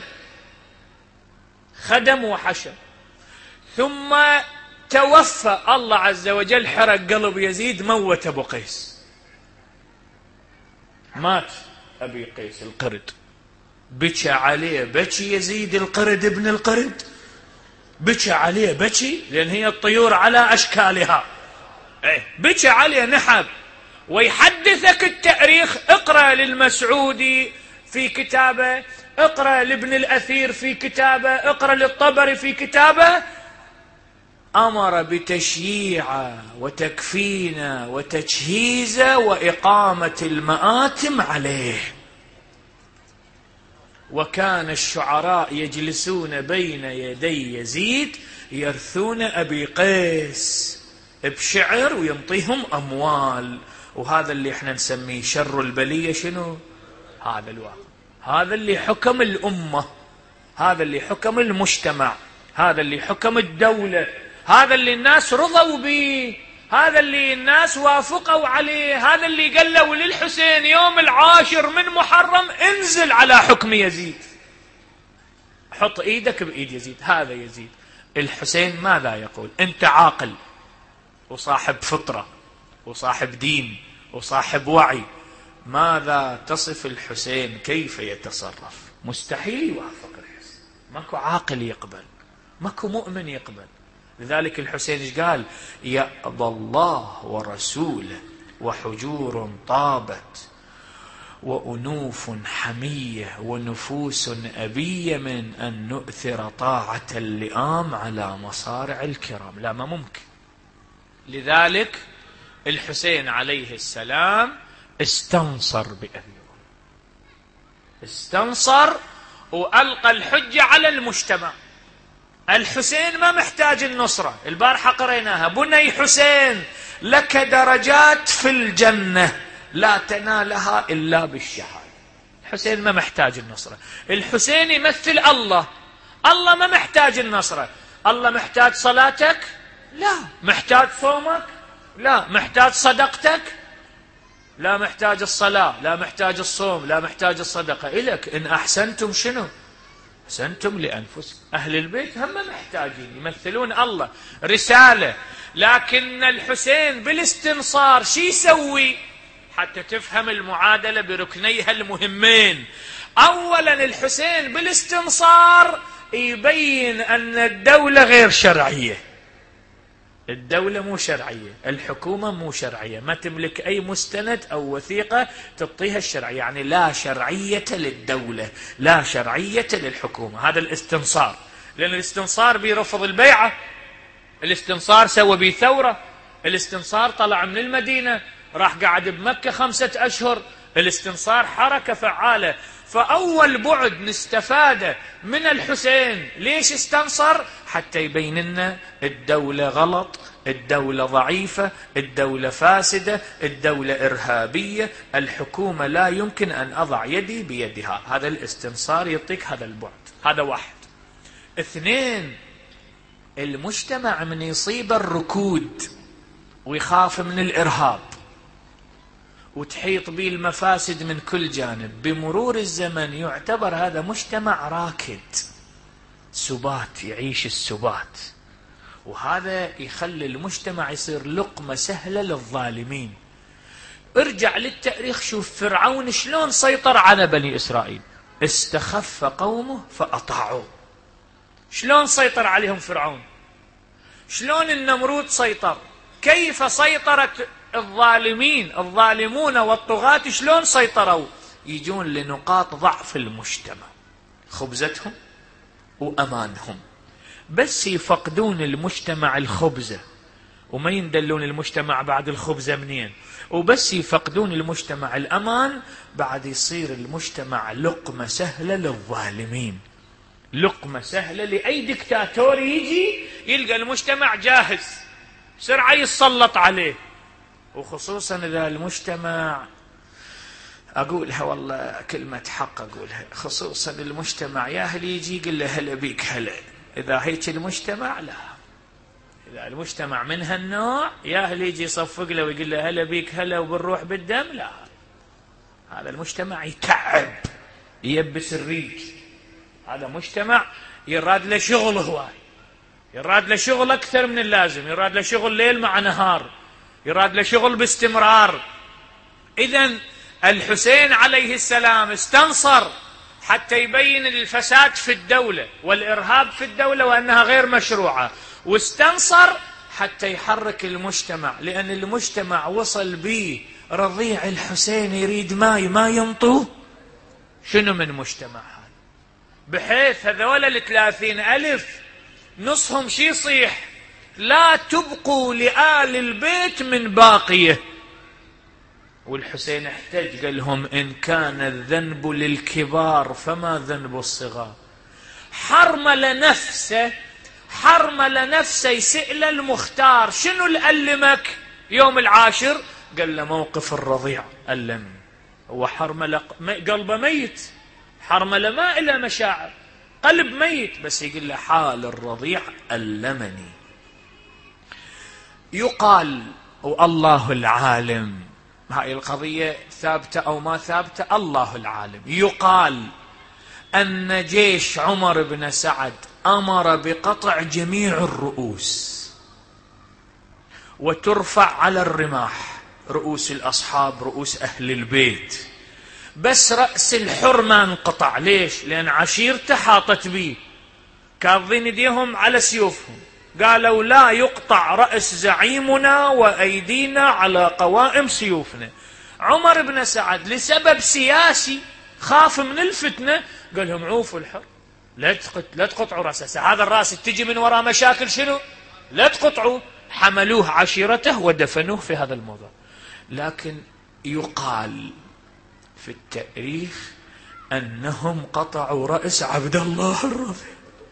خدم وحشم. ثم توفى الله عز وجل، حرق قلب يزيد، موت أبو قيس، مات أبي قيس القرد. بكى عليه بكي يزيد القرد ابن القرد، بكى عليه بكي، لأن هي الطيور على أشكالها، بكى عليه نحب. ويحدثك التاريخ، اقرأ للمسعودي في كتابه، اقرأ لابن الأثير في كتابه، اقرأ للطبري في كتابه، أمر بتشييع وتكفين وتجهيز وإقامة المآتم عليه. وكان الشعراء يجلسون بين يدي يزيد يرثون أبي قيس بشعر وينطيهم أموال. وهذا اللي احنا نسميه شر البلية. شنو هذا الواقع؟ هذا اللي حكم الأمة، هذا اللي حكم المجتمع، هذا اللي حكم الدولة، هذا اللي الناس رضوا به، هذا اللي الناس وافقوا عليه، هذا اللي قالوا للحسين يوم العاشر من محرم انزل على حكم يزيد، حط ايدك بايد يزيد. هذا يزيد. الحسين ماذا يقول؟ انت عاقل وصاحب فطرة وصاحب دين وصاحب وعي، ماذا تصف الحسين كيف يتصرف؟ مستحيل يوافق الحسين، ماكو عاقل يقبل، ماكو مؤمن يقبل. لذلك الحسين ايش قال؟ يأبى الله ورسوله وحجور طابت وأنوف حمية ونفوس أبية من أن نؤثر طاعة اللئام على مصارع الكرام. لا، ما ممكن. لذلك الحسين عليه السلام استنصر بأبيه، استنصر وألقى الحجة على المجتمع. الحسين ما محتاج النصرة. البارحة قريناها: بني حسين لك درجات في الجنة لا تنالها إلا بالشهادة. الحسين ما محتاج النصرة. الحسين يمثل الله. الله ما محتاج النصرة. الله محتاج صلاتك؟ لا. محتاج صومك؟ لا. محتاج صدقتك؟ لا محتاج الصلاة، لا محتاج الصوم، لا محتاج الصدقة. إلك إن أحسنتم شنو؟ أحسنتم لأنفسكم. أهل البيت هم محتاجين، يمثلون الله، رسالة. لكن الحسين بالاستنصار شي يسوي؟ حتى تفهم المعادلة بركنيها المهمين. أولا الحسين بالاستنصار يبين أن الدولة غير شرعية. الدولة مو شرعية، الحكومة مو شرعية، ما تملك أي مستند أو وثيقة تعطيها الشرعية، يعني لا شرعية للدولة، لا شرعية للحكومة. هذا الاستنصار. لأن الاستنصار بيرفض البيعة، الاستنصار سوى بيه ثورة، الاستنصار طلع من المدينة راح قعد بمكة خمسة أشهر. الاستنصار حركة فعالة. فأول بعد نستفاده من الحسين، ليش استنصر؟ حتى يبين لنا الدولة غلط، الدولة ضعيفة، الدولة فاسدة، الدولة إرهابية، الحكومة لا يمكن أن أضع يدي بيدها. هذا الاستنصار يعطيك هذا البعد. هذا واحد. اثنين، المجتمع من يصيب الركود ويخاف من الإرهاب وتحيط به المفاسد من كل جانب، بمرور الزمن يعتبر هذا مجتمع راكد، سبات، يعيش السبات. وهذا يخلي المجتمع يصير لقمة سهلة للظالمين. ارجع للتاريخ، شوف فرعون شلون سيطر على بني إسرائيل. استخف قومه فأطاعوه. شلون سيطر عليهم فرعون؟ شلون النمرود سيطر؟ كيف سيطرت الظالمين الظالمون والطغاة؟ شلون سيطروا؟ يجون لنقاط ضعف المجتمع، خبزتهم وأمانهم. بس يفقدون المجتمع الخبزة وما يندلون المجتمع بعد الخبزة منين، وبس يفقدون المجتمع الأمان بعد يصير المجتمع لقمة سهلة للظالمين، لقمة سهلة لأي دكتاتور يجي يلقى المجتمع جاهز بسرعة يتسلط عليه. وخصوصا إذا المجتمع، أقولها والله كلمة حق أقولها، خصوصا المجتمع يا أهل يجي يقول له هلا بيك هلا. إذا هيك المجتمع لا، إذا المجتمع من هالنوع يا أهل يجي يصفق له ويقول له هلا بيك هلا وبالروح بالدم، لا، هذا المجتمع يتعب ييبس الريج. هذا مجتمع يراد له شغل، هواي يراد له شغل أكثر من اللازم، يراد له شغل ليل مع نهار، يراد له شغل باستمرار. إذن الحسين عليه السلام استنصر حتى يبين الفساد في الدولة والإرهاب في الدولة وأنها غير مشروعة، واستنصر حتى يحرك المجتمع، لأن المجتمع وصل به رضيع الحسين يريد ماي ما ينطوه. شنو من مجتمع هذا؟ بحيث هذول الثلاثين ألف نصهم شي يصيح لا تبقوا لآل البيت من باقية. والحسين احتج قال لهم إن كان الذنب للكبار فما ذنب الصغار. حرمل نفسه حرمل نفسه يسأل المختار شنو اللي ألمك يوم العاشر؟ قال له موقف الرضيع ألمني. هو حرمل قلبه ميت، حرمل ما إلى مشاعر، قلب ميت، بس يقول له حال الرضيع ألمني. يقال والله العالم، هاي القضية ثابتة أو ما ثابتة الله العالم، يقال أن جيش عمر بن سعد أمر بقطع جميع الرؤوس وترفع على الرماح، رؤوس الأصحاب رؤوس أهل البيت، بس رأس الحر ما انقطع. ليش؟ لأن عشيرته حاطت بيه كاظين يديهم على سيوفهم، قالوا لا يقطع رأس زعيمنا وأيدينا على قوائم سيوفنا. عمر بن سعد لسبب سياسي خاف من الفتنة قال لهم عوفوا الحر، لا لا تقطعوا رأسه، هذا الرأس تجي من وراء مشاكل شنو؟ لا تقطعوا. حملوه عشيرته ودفنوه في هذا الموضوع. لكن يقال في التاريخ أنهم قطعوا رأس عبد الله الرضيع،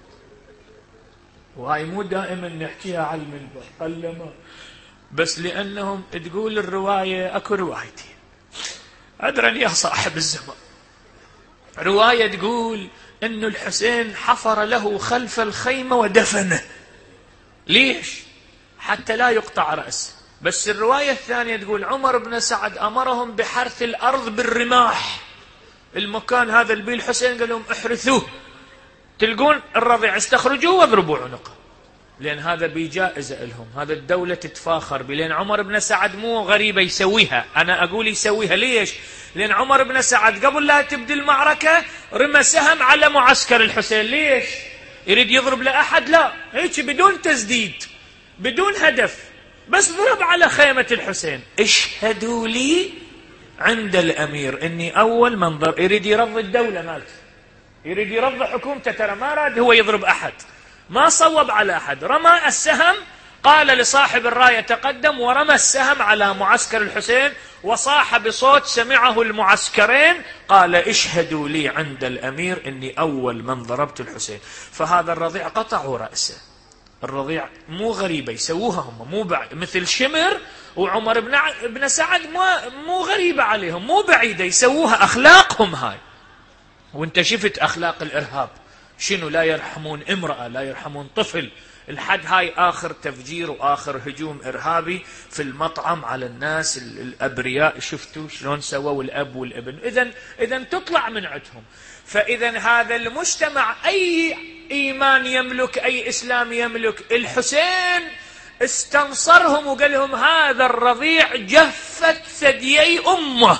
وهاي مو دائما نحكيها على المنبر قلما، بس لأنهم تقول الرواية أكو روايتين أدرى يا صاحب الزمان. رواية تقول أن الحسين حفر له خلف الخيمة ودفنه. ليش؟ حتى لا يقطع رأسه. بس الرواية الثانية تقول عمر بن سعد أمرهم بحرث الأرض بالرماح، المكان هذا البي الحسين قال لهم احرثوه، تلقون الرضيع استخرجوه واضربوا عنقه، لأن هذا بجائزة لهم، هذا الدولة تتفاخر بي. لأن عمر بن سعد مو غريبة يسويها، أنا أقول يسويها. ليش؟ لأن عمر بن سعد قبل لا تبدي المعركة رمى سهم على معسكر الحسين. ليش؟ يريد يضرب لأحد؟ لا، هيك بدون تسديد بدون هدف، بس ضرب على خيمة الحسين. اشهدوا لي عند الأمير إني أول من ضرب. يريد يرضي الدولة مالته، يريد يرضي حكومته، ترى ما راد هو يضرب أحد، ما صوب على أحد، رمى السهم، قال لصاحب الراية تقدم، ورمى السهم على معسكر الحسين وصاح بصوت سمعه المعسكرين، قال اشهدوا لي عند الأمير إني أول من ضربت الحسين. فهذا الرضيع قطعوا رأسه. الرضيع مو غريبة يسووها هم، مو بعيد، مثل شمر وعمر بن بن سعد مو مو غريبة عليهم، مو بعيدة، يسووها، أخلاقهم هاي. وانت شفت أخلاق الإرهاب شنو، لا يرحمون امرأة، لا يرحمون طفل، الحد هاي آخر تفجير وآخر هجوم إرهابي في المطعم على الناس الأبرياء، شفتوا شلون سووا الأب والابن. إذن إذن تطلع من عندهم. فإذا هذا المجتمع أي إيمان يملك، أي إسلام يملك، الحسين استنصرهم وقال لهم هذا الرضيع جفت ثديي أمه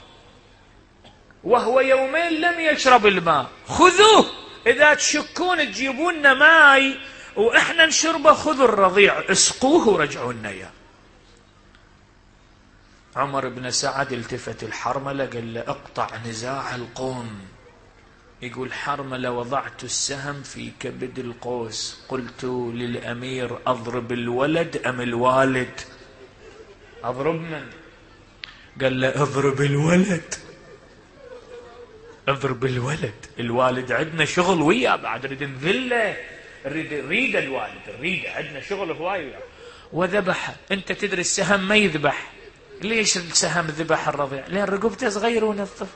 وهو يومين لم يشرب الماء، خذوه، إذا تشكون تجيبون لنا ماي وإحنا نشربه، خذوا الرضيع اسقوه ورجعوا لنا إياه. عمر بن سعد التفت الحرملة قال له اقطع نزاع القوم. يقول حرملة وضعت السهم في كبد القوس، قلت للأمير أضرب الولد أم الوالد؟ أضرب من؟ قال له اضرب الولد، اضرب الولد، الوالد عندنا شغل وياه بعد، نريد نذله، نريد نريد الوالد، نريد عندنا شغل هواي وياه. وذبحه. انت تدري السهم ما يذبح. ليش السهم ذبح الرضيع؟ لأن رقبته صغير ونظف،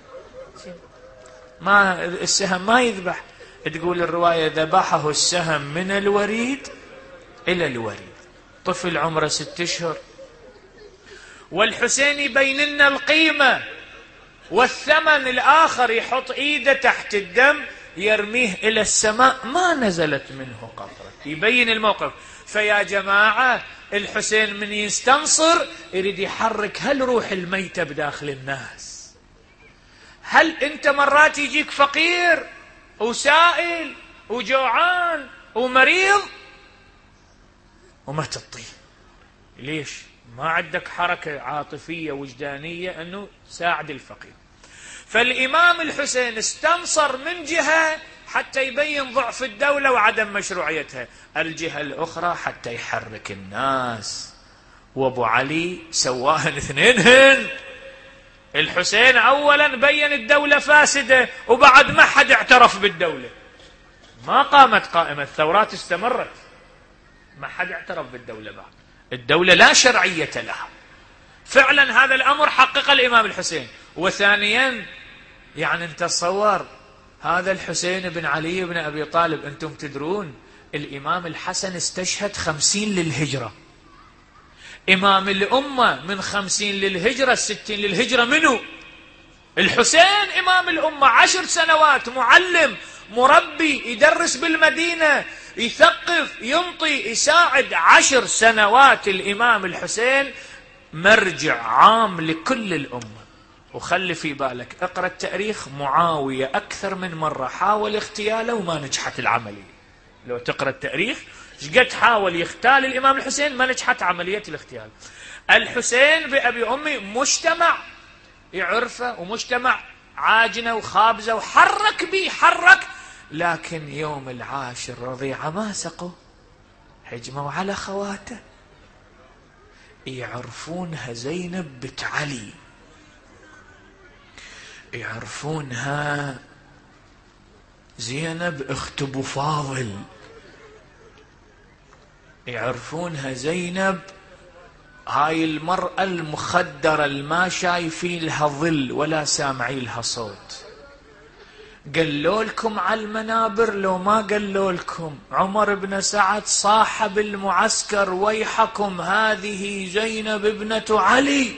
ما السهم ما يذبح. تقول الرواية ذبحه السهم من الوريد إلى الوريد، طفل عمره ست اشهر. والحسين يبين لنا القيمة والثمن. الآخر يحط إيده تحت الدم يرميه إلى السماء ما نزلت منه قطرة، يبين الموقف. فيا جماعة الحسين من يستنصر يريد يحرك هالروح الميتة بداخل الناس. هل أنت مرات يجيك فقير وسائل وجوعان ومريض وما تعطيه؟ ليش؟ ما عندك حركة عاطفية وجدانية أنه ساعد الفقير. فالإمام الحسين استنصر من جهة حتى يبين ضعف الدولة وعدم مشروعيتها، الجهة الأخرى حتى يحرك الناس. وأبو علي سواهن اثنينهن. الحسين أولا بين الدولة فاسدة، وبعد ما حد اعترف بالدولة، ما قامت قائمة، الثورات استمرت، ما حد اعترف بالدولة بعد، الدولة لا شرعية لها. فعلا هذا الأمر حقق الإمام الحسين. وثانيا يعني انت تصور هذا الحسين بن علي بن أبي طالب، أنتم تدرون الإمام الحسن استشهد خمسين للهجرة، إمام الأمة من خمسين للهجرة ستين للهجرة منه الحسين إمام الأمة، عشر سنوات معلم مربي يدرس بالمدينة يثقف ينطي يساعد، عشر سنوات الإمام الحسين مرجع عام لكل الأمة. وخلي في بالك اقرأ التاريخ، معاوية أكثر من مرة حاول اغتياله وما نجحت العملية. لو تقرأ التاريخ شقد حاول يغتال الإمام الحسين ما نجحت عملية الاغتيال. الحسين بأبي أمي مجتمع يعرفه ومجتمع عاجنة وخابزة وحرك بيه حرك، لكن يوم العاشر رضيعة ما سقوا، هجموا على خواته يعرفونها زينب بنت علي، يعرفونها زينب اخت ابو فاضل، يعرفونها زينب هاي المرأة المخدرة الما شايفين لها ظل ولا سامعين لها صوت. قالوا لكم على المنابر لو ما قالوا لكم؟ عمر بن سعد صاحب المعسكر ويحكم هذه زينب ابنة علي.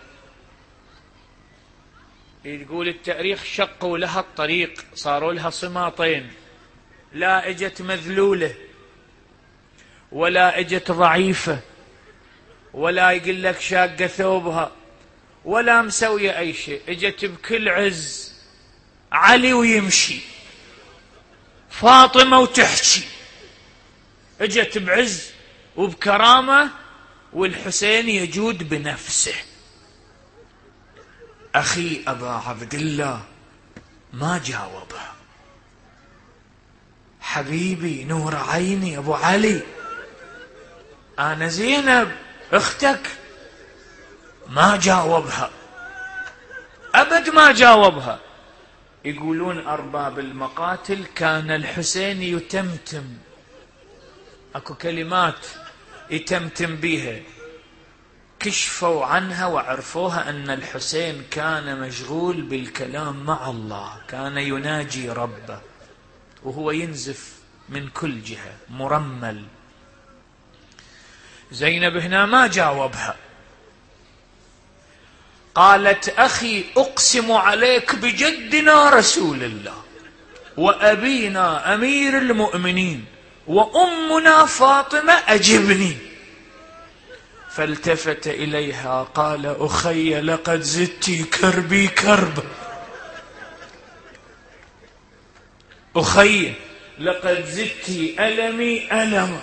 يقول التاريخ شقوا لها الطريق، صاروا لها صماطين، لا اجت مذلولة ولا اجت ضعيفة ولا يقول لك شاقة ثوبها ولا مسوية اي شيء، اجت بكل عز، علي ويمشي، فاطمة وتحكي، اجت بعز وبكرامة، والحسين يجود بنفسه. أخي أبا عبد الله ما جاوبها، حبيبي نور عيني أبو علي أنا زينب أختك، ما جاوبها أبد، ما جاوبها. يقولون أرباب المقاتل كان الحسين يتمتم، أكو كلمات يتمتم بيها، كشفوا عنها وعرفوها أن الحسين كان مشغول بالكلام مع الله، كان يناجي ربه وهو ينزف من كل جهة مرمل. زينب هنا ما جاوبها، قالت أخي أقسم عليك بجدنا رسول الله وأبينا أمير المؤمنين وأمنا فاطمة أجبني. فالتفت إليها قال أخي لقد زدتي كربي كرب، أخي لقد زدتي ألمي ألم،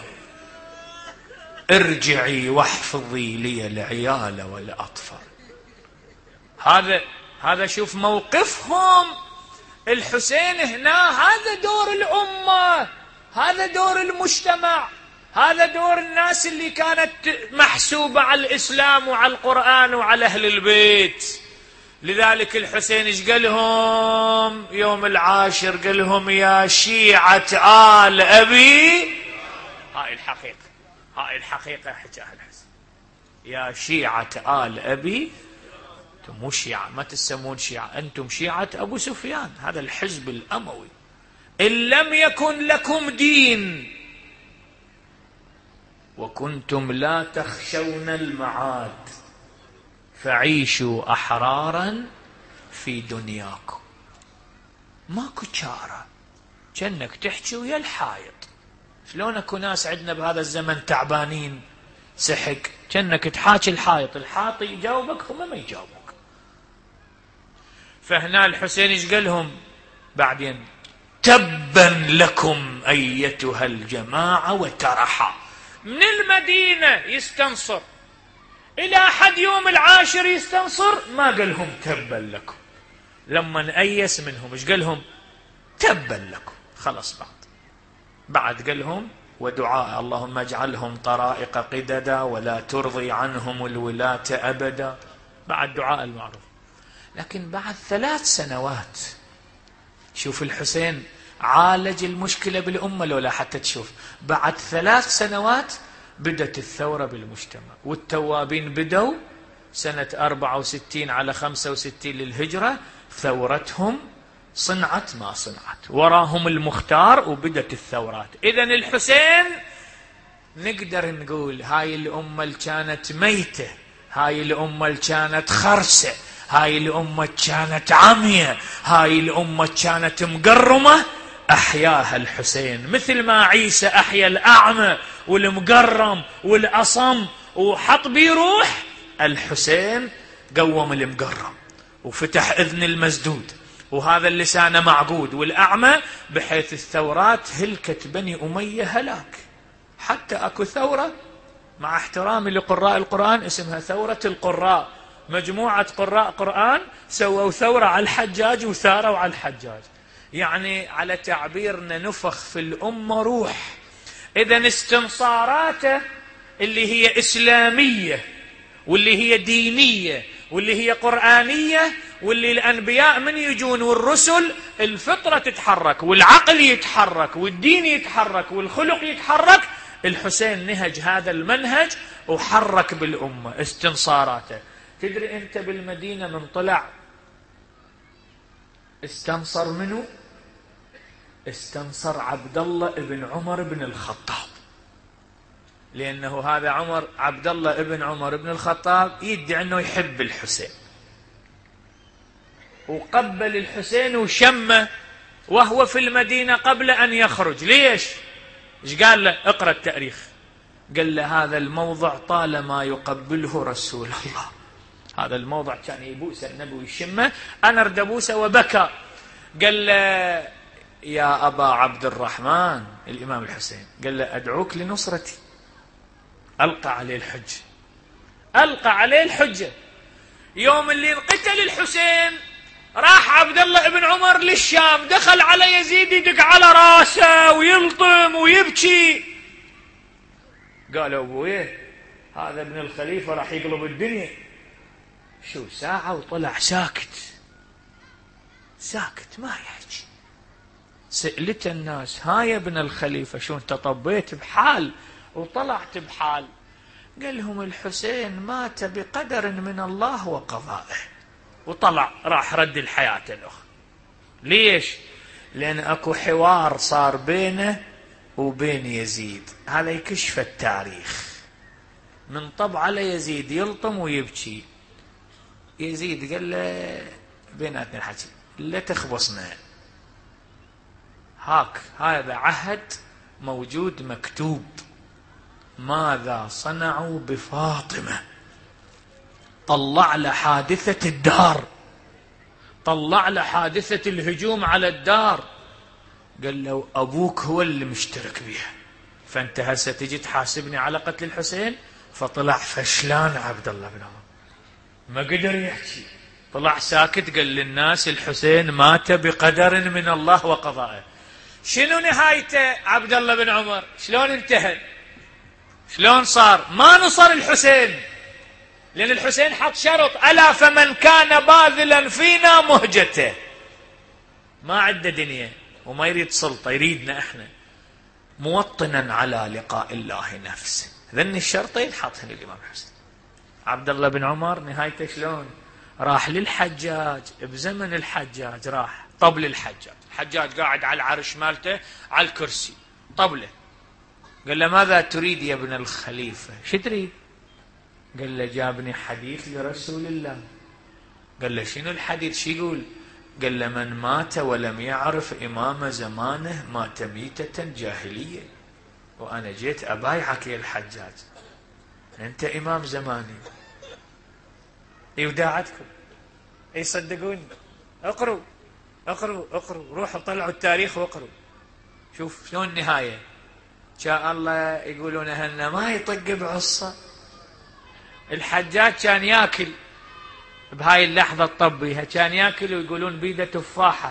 ارجعي واحفظي لي العيال والأطفال. هذا هذا شوف موقفهم الحسين هنا، هذا دور الأمة، هذا دور المجتمع، هذا دور الناس اللي كانت محسوبة على الإسلام وعلى القرآن وعلى أهل البيت. لذلك الحسين ايش قالهم يوم العاشر؟ قالهم يا شيعة آل أبي، هاي الحقيقة، هاي الحقيقة حكاها الحسين، يا شيعة آل أبي، أنتم مو شيعة، ما تسمون شيعة، أنتم شيعة أبو سفيان، هذا الحزب الأموي. إن لم يكن لكم دين وكنتم لا تخشون المعاد فعيشوا أحرارا في دنياكم. ماكو چارة، كأنك تحكي ويا الحائط. شلون اكو ناس عندنا بهذا الزمن تعبانين سحق، كأنك تحاكي الحائط، الحائط يجاوبك هم ما يجاوبك. فهنا الحسين ايش قالهم بعدين؟ تبا لكم أيتها الجماعة وترحى. من المدينة يستنصر إلى حد يوم العاشر يستنصر، ما قالهم تبا لكم. لما نأيس منهم ايش قالهم؟ تبا لكم، خلص بعد بعد قال لهم ودعاء اللهم اجعلهم طرائق قددا ولا ترضي عنهم الولاة أبدا، بعد دعاء المعروف. لكن بعد ثلاث سنوات شوف الحسين عالج المشكلة بالأمة لولا حتى تشوف. بعد ثلاث سنوات بدت الثورة بالمجتمع، والتوابين بدوا سنة أربعة وستين على خمسة وستين للهجرة، ثورتهم صنعت ما صنعت، وراهم المختار وبدت الثورات. إذن الحسين نقدر نقول هاي الأمة اللي كانت ميتة، هاي الأمة اللي كانت خرسة، هاي الأمة كانت عمية، هاي الأمة كانت مقرمة، أحياها الحسين مثل ما عيسى أحيا الأعمى والمقرم والأصم وحط بيه روح. الحسين قوم المقرم وفتح إذن المسدود وهذا اللسان معقود والأعمى، بحيث الثورات هلكت بني أمية هلاك. حتى أكو ثورة مع احترامي لقراء القرآن اسمها ثورة القراء، مجموعة قراء قرآن سووا ثورة على الحجاج وثاروا على الحجاج، يعني على تعبيرنا نفخ في الأمة روح. إذن استنصاراته اللي هي إسلامية واللي هي دينية واللي هي قرآنية واللي الأنبياء من يجون والرسل الفطرة تتحرك والعقل يتحرك والدين يتحرك والخلق يتحرك، الحسين نهج هذا المنهج وحرك بالأمة استنصاراته. تدري أنت بالمدينة من طلع استنصر منه؟ استنصر عبد الله ابن عمر بن الخطاب، لأنه هذا عمر عبد الله ابن عمر بن الخطاب يدعي أنه يحب الحسين، وقبل الحسين وشمه وهو في المدينة قبل أن يخرج. ليش؟ إيش قال له؟ اقرأ التاريخ. قال له هذا الموضع طالما يقبله رسول الله، هذا الموضع كان يبوس النبي ويشمه، أنا أرد أبوسه وبكى. قال له يا أبا عبد الرحمن الإمام الحسين، قال له أدعوك لنصرتي. ألقى عليه الحجة، ألقى عليه الحجة. يوم اللي انقتل الحسين راح عبد الله بن عمر للشام، دخل على يزيد يدق على راسه ويلطم ويبكي. قالوا أبويه هذا ابن الخليفة راح يقلب الدنيا. شو ساعة وطلع ساكت ساكت ما يحكي. سألت الناس ها يا ابن الخليفة شو انت طبيت بحال وطلعت بحال؟ قال لهم الحسين مات بقدر من الله وقضائه، وطلع راح رد الحياة الأخرى. ليش؟ لأن أكو حوار صار بينه وبين يزيد، هذا يكشف التاريخ. من طبع على يزيد يلطم ويبكي. يزيد قال له بيناتنا الحكي لا تخبصنا، هاك هذا عهد موجود مكتوب. ماذا صنعوا بفاطمة؟ طلع له حادثة الدار، طلع له حادثة الهجوم على الدار. قال له أبوك هو اللي مشترك بها، فأنت هسه تجي تحاسبني على قتل الحسين؟ فطلع فشلان عبد الله بن عمر، ما قدر يحكي، طلع ساكت. قال للناس الحسين مات بقدر من الله وقضائه. شنو نهايته عبد الله بن عمر؟ شلون انتهى؟ شلون صار؟ ما نصر الحسين، لأن الحسين حط شرط ألا فمن كان باذلا فينا مهجته. ما عنده دنيا وما يريد سلطة، يريدنا احنا موطنا على لقاء الله نفسه. ذن الشرطين حطهن الإمام الحسين. عبد الله بن عمر نهايته شلون؟ راح للحجاج بزمن الحجاج، راح طبل الحجاج، الحجاج قاعد على العرش مالته على الكرسي طبله. قال له ماذا تريد يا ابن الخليفة؟ شو تريد؟ قال له جابني حديث لرسول الله. قال له شنو الحديث؟ شو يقول؟ قال له من مات ولم يعرف إمام زمانه مات ميتة جاهلية، وأنا جيت أبايعك يا الحجاج، أنت إمام زماني. اي وداعتكم اي صدقوني، اقروا اقروا اقروا روحوا طلعوا التاريخ واقروا. شوف شلون النهاية. شاء الله يقولون أهلنا ما يطق بعصا. الحجاج كان ياكل بهاي اللحظة الطبيها، كان ياكل ويقولون بيده تفاحة،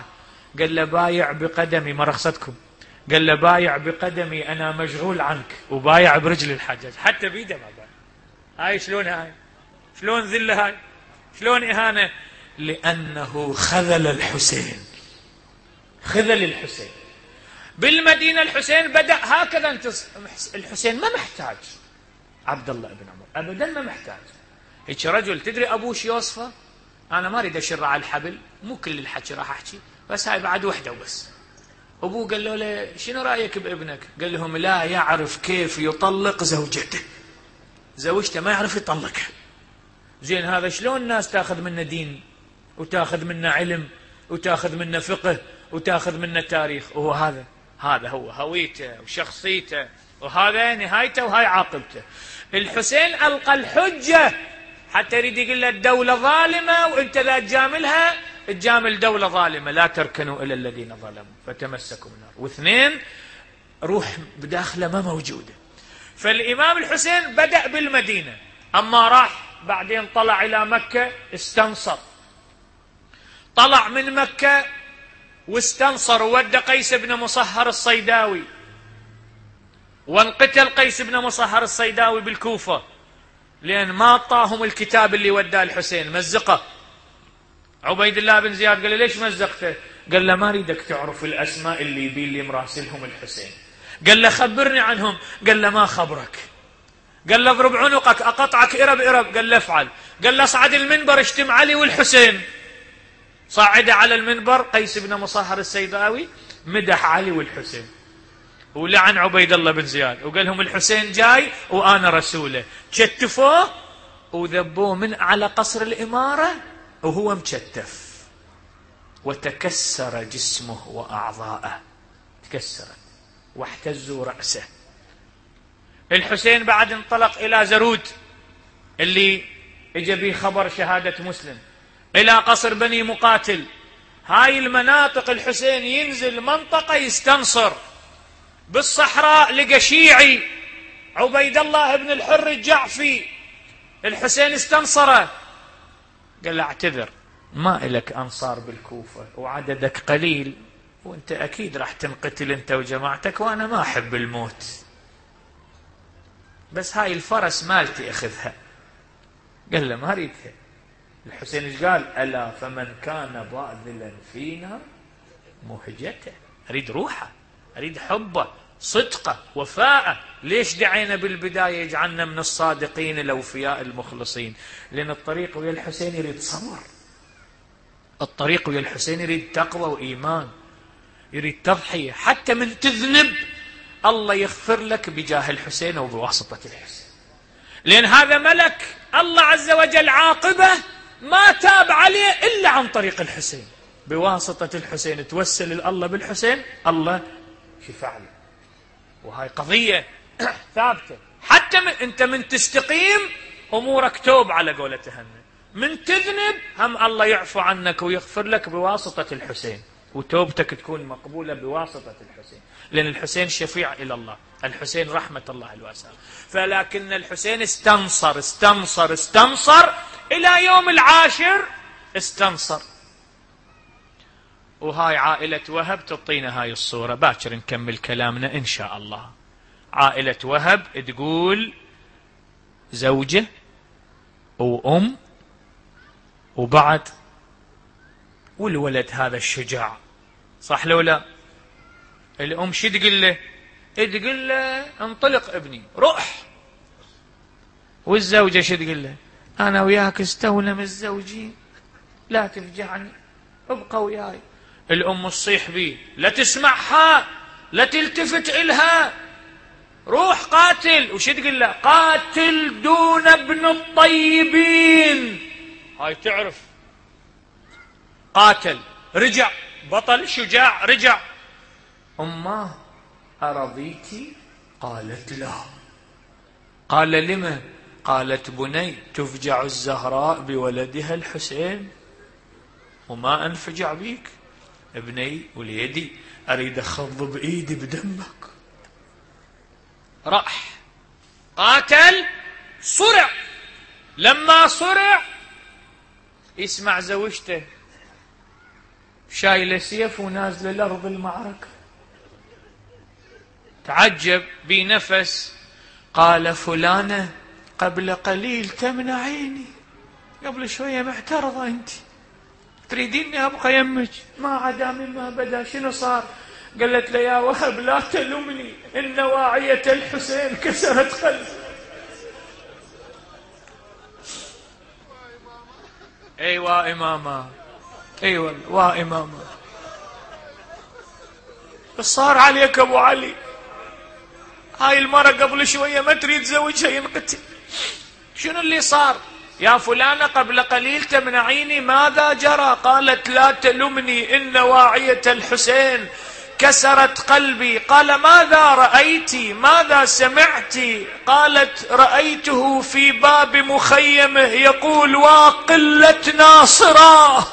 قال له بايع بقدمي، ما رخصتكم، قال له بايع بقدمي أنا مشغول عنك، وبايع برجل الحجاج، حتى بيده ما بايع. هاي شلون هاي؟ شلون ذلة هاي؟ شلون إهانة؟ لأنه خذل الحسين، خذل الحسين. بالمدينة الحسين بدأ هكذا انتص... الحسين ما محتاج عبد الله بن عمر أبدا، ما محتاج. هيك رجل تدري أبوه شو يوصفه؟ أنا ما أريد أشر على الحبل، مو كل الحكي راح أحكي، بس هاي بعد وحدة وبس. أبوه قال له, له شنو رأيك بابنك؟ قال لهم لا يعرف كيف يطلق زوجته، زوجته ما يعرف يطلقها. زين هذا شلون الناس تاخذ منه دين وتاخذ منه علم وتاخذ منه فقه وتاخذ منه تاريخ، وهو هذا هذا هو هويته وشخصيته، وهذا نهايته وهاي عاقبته. الحسين ألقى الحجة حتى يريد يقول له الدولة ظالمة، وانت لا تجاملها تجامل دولة ظالمة، لا تركنوا إلى الذين ظلموا فتمسكوا النار. واثنين، روح بداخله ما موجودة. فالإمام الحسين بدأ بالمدينة، أما راح بعدين طلع إلى مكة استنصر، طلع من مكة واستنصر وودى قيس بن مصهر الصيداوي، وانقتل قيس بن مصهر الصيداوي بالكوفة لأن ما أعطاهم الكتاب اللي وداه الحسين، مزقه. عبيد الله بن زياد قال له ليش مزقته؟ قال له ما أريدك تعرف الأسماء اللي يبي اللي مراسلهم الحسين. قال له خبرني عنهم. قال له ما خبرك. قال له اضرب عنقك أقطعك إرب إرب. قال له افعل. قال له اصعد المنبر اشتم علي والحسين. صعد على المنبر قيس بن مصهر السيداوي مدح علي والحسين ولعن عبيد الله بن زياد وقال لهم الحسين جاي وأنا رسوله. شتفوه وذبوه من على قصر الإمارة وهو مشتف، وتكسر جسمه وأعضاءه تكسرت واحتزوا رأسه. الحسين بعد انطلق إلى زرود اللي اجى به خبر شهادة مسلم، إلى قصر بني مقاتل. هاي المناطق الحسين ينزل منطقة يستنصر. بالصحراء لقى شيعي عبيد الله بن الحر الجعفي، الحسين استنصره، قال له اعتذر ما إلك أنصار بالكوفة وعددك قليل وانت أكيد راح تنقتل انت وجماعتك وأنا ما أحب الموت، بس هاي الفرس مالتي أخذها. قال له ما أريدها. الحسين ايش قال؟ ألا فمن كان باذلا فينا مهجته، أريد روحه، أريد حبه، صدقه، وفاءه. ليش دعينا بالبداية يجعلنا من الصادقين الأوفياء المخلصين؟ لأن الطريق ويا الحسين يريد صبر، الطريق ويا الحسين يريد تقوى وإيمان، يريد تضحية. حتى من تذنب الله يغفر لك بجاه الحسين وبواسطة الحسين، لأن هذا ملك الله عز وجل عاقبه ما تاب عليه إلا عن طريق الحسين. بواسطة الحسين توسل الله بالحسين الله شفع له. وهاي قضية ثابتة. حتى من أنت من تستقيم أمورك توب على قولة هنا، من تذنب هم الله يعفو عنك ويغفر لك بواسطة الحسين، وتوبتك تكون مقبولة بواسطة الحسين، لأن الحسين شفيع إلى الله، الحسين رحمة الله الواسعة. فلكن الحسين استنصر استنصر استنصر إلى يوم العاشر استنصر. وهاي عائلة وهب تعطينا هاي الصورة. باكر نكمل كلامنا إن شاء الله. عائلة وهب تقول زوجة وأم وبعد والولد هذا الشجاع، صح لو لا؟ الأم شو تقول له؟ تقول له انطلق ابني روح. والزوجة شو تقول له؟ أنا وياك استونا متزوجين لا تفجعني ابقى وياي. الأم تصيح بيه لا تسمعها لا تلتفت إلها، روح قاتل. وش تقول له؟ قاتل دون ابن الطيبين. هاي تعرف قاتل رجع بطل شجاع رجع. أماه أرضيتي؟ قالت لا. قال لما؟ قالت بني تفجع الزهراء بولدها الحسين وما أنفجع بيك ابني وليدي، أريد أخض بإيدي بدمك. راح قاتل صرع. لما صرع يسمع زوجته شايله سيف ونازله لارض المعركه. تعجب بنفس قال فلانه قبل قليل تمنعيني، قبل شويه معترضه انت تريديني ابقى يمك، ما عدا مما بدا شنو صار؟ قالت له يا وهب لا تلمني ان واعيه الحسين كسرت قلبي. ايوه اماما، ايوه واماما، ايش صار عليك ابو علي؟ هاي المرة قبل شوية ما تريد زوجها ينقتل، شنو اللي صار؟ يا فلانة قبل قليل تمنعيني، ماذا جرى؟ قالت لا تلمني إن واعية الحسين كسرت قلبي. قال ماذا رأيت؟ ماذا سمعت؟ قالت رأيته في باب مخيمه يقول وقلة ناصراه،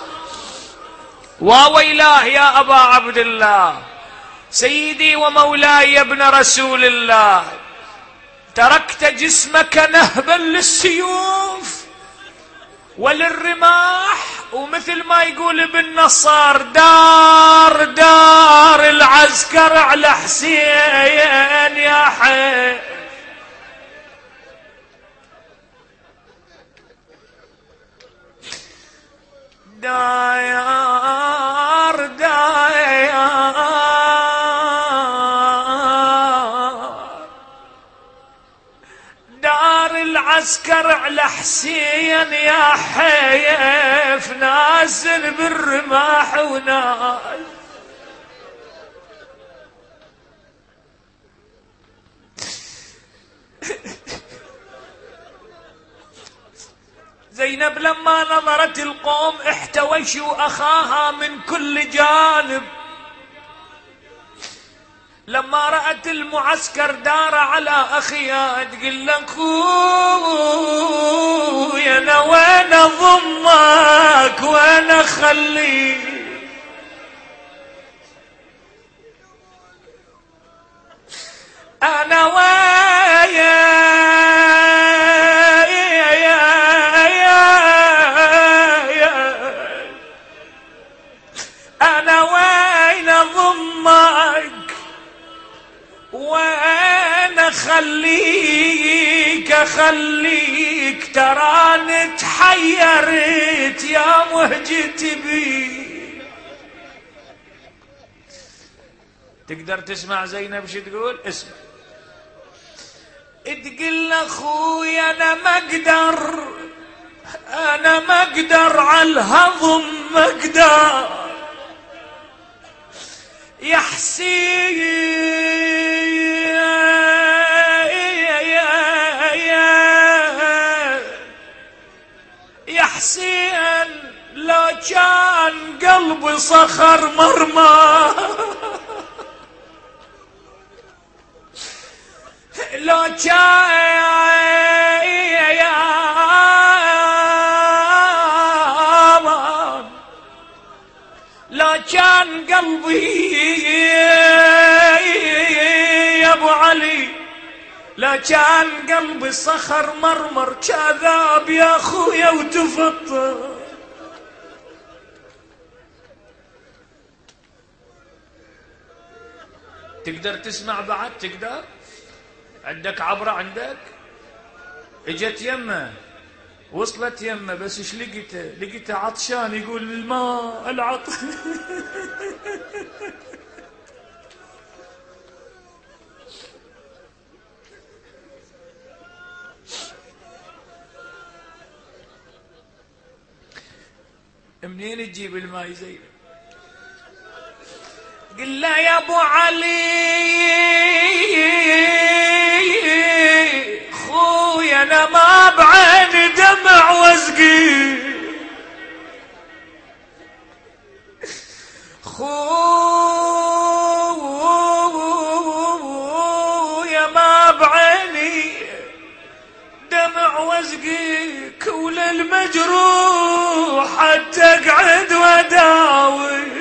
وويلاه يا أبا عبد الله، سيدي ومولاي يا ابن رسول الله، تركت جسمك نهبا للسيوف وللرماح، ومثل ما يقول ابن نصار دار دار العسكر على حسين يا حي. دار دار العسكر على حسين يا حيف، نازل بالرماح وناس. زينب لما نظرت القوم احتوشوا أخاها من كل جانب، لما رأت المعسكر دار على أخيها تقول له خويا أنا وين أضمك وين أخليك، أنا وين أنا وين أضمك وين اخليك اخليك، تراني تحيرت يا مهجت بي. تقدر تسمع زينب شو تقول؟ اسمع. تقول اخويا انا ما اقدر، انا ما اقدر على الهضم، ما اقدر يا حسين يا حسين، لو كان قلبي صخر مرمى، لو كان لو كان قلبي يا ابو علي، لا كان قلبي صخر مرمر، كذاب يا اخويا وتفطر. تقدر تسمع بعد؟ تقدر؟ عندك عبرة؟ عندك؟ اجت يمه، وصلت يمه، بس ايش لقيته؟ لقيته عطشان يقول الماء العطش. منين تجيب الماء زينب؟ قل له يا ابو علي خويا انا ما بعيني دمع واسقي، خويا ما بعيني دمع واسقيك، وللمجروح حتى اقعد واداوي.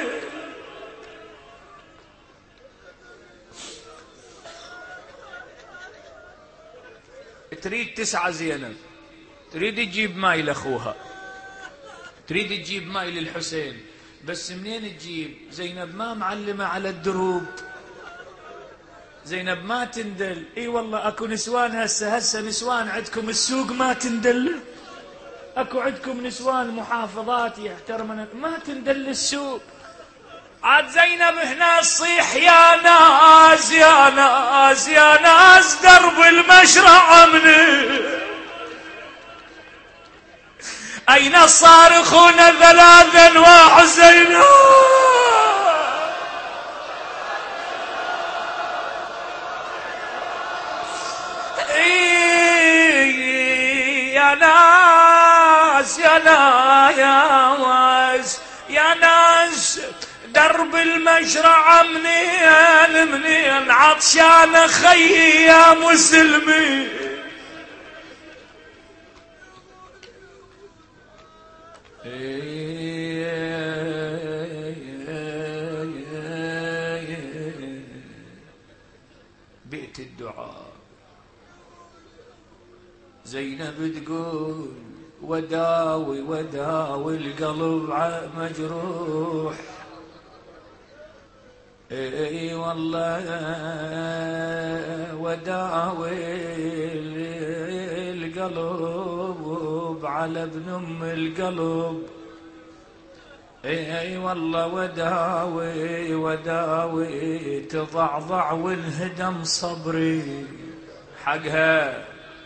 تريد تسعى زينب، تريد تجيب ماي لاخوها، تريد تجيب ماي للحسين، بس منين تجيب؟ زينب ما معلمة على الدروب، زينب ما تندل. اي والله اكو نسوان هسه هسه نسوان عندكم السوق ما تندل، اكو عندكم نسوان محافظات يحترمن ما تندل السوق. عاد زينب هنا تصيح يا ناس يا ناس يا ناس درب المشرع مني، أين الصارخون ثلاثا وحسينا؟ يا ناس يا ناس يا ناس درب المشرع منين منين عطشان خيي يا مسلمين. بيت الدعاء زينب تقول وداوي وداوي القلب مجروح، اي والله وداوي القلب على ابن ام القلب، اي والله وداوي وداوي تضعضع وانهدم صبري حقها،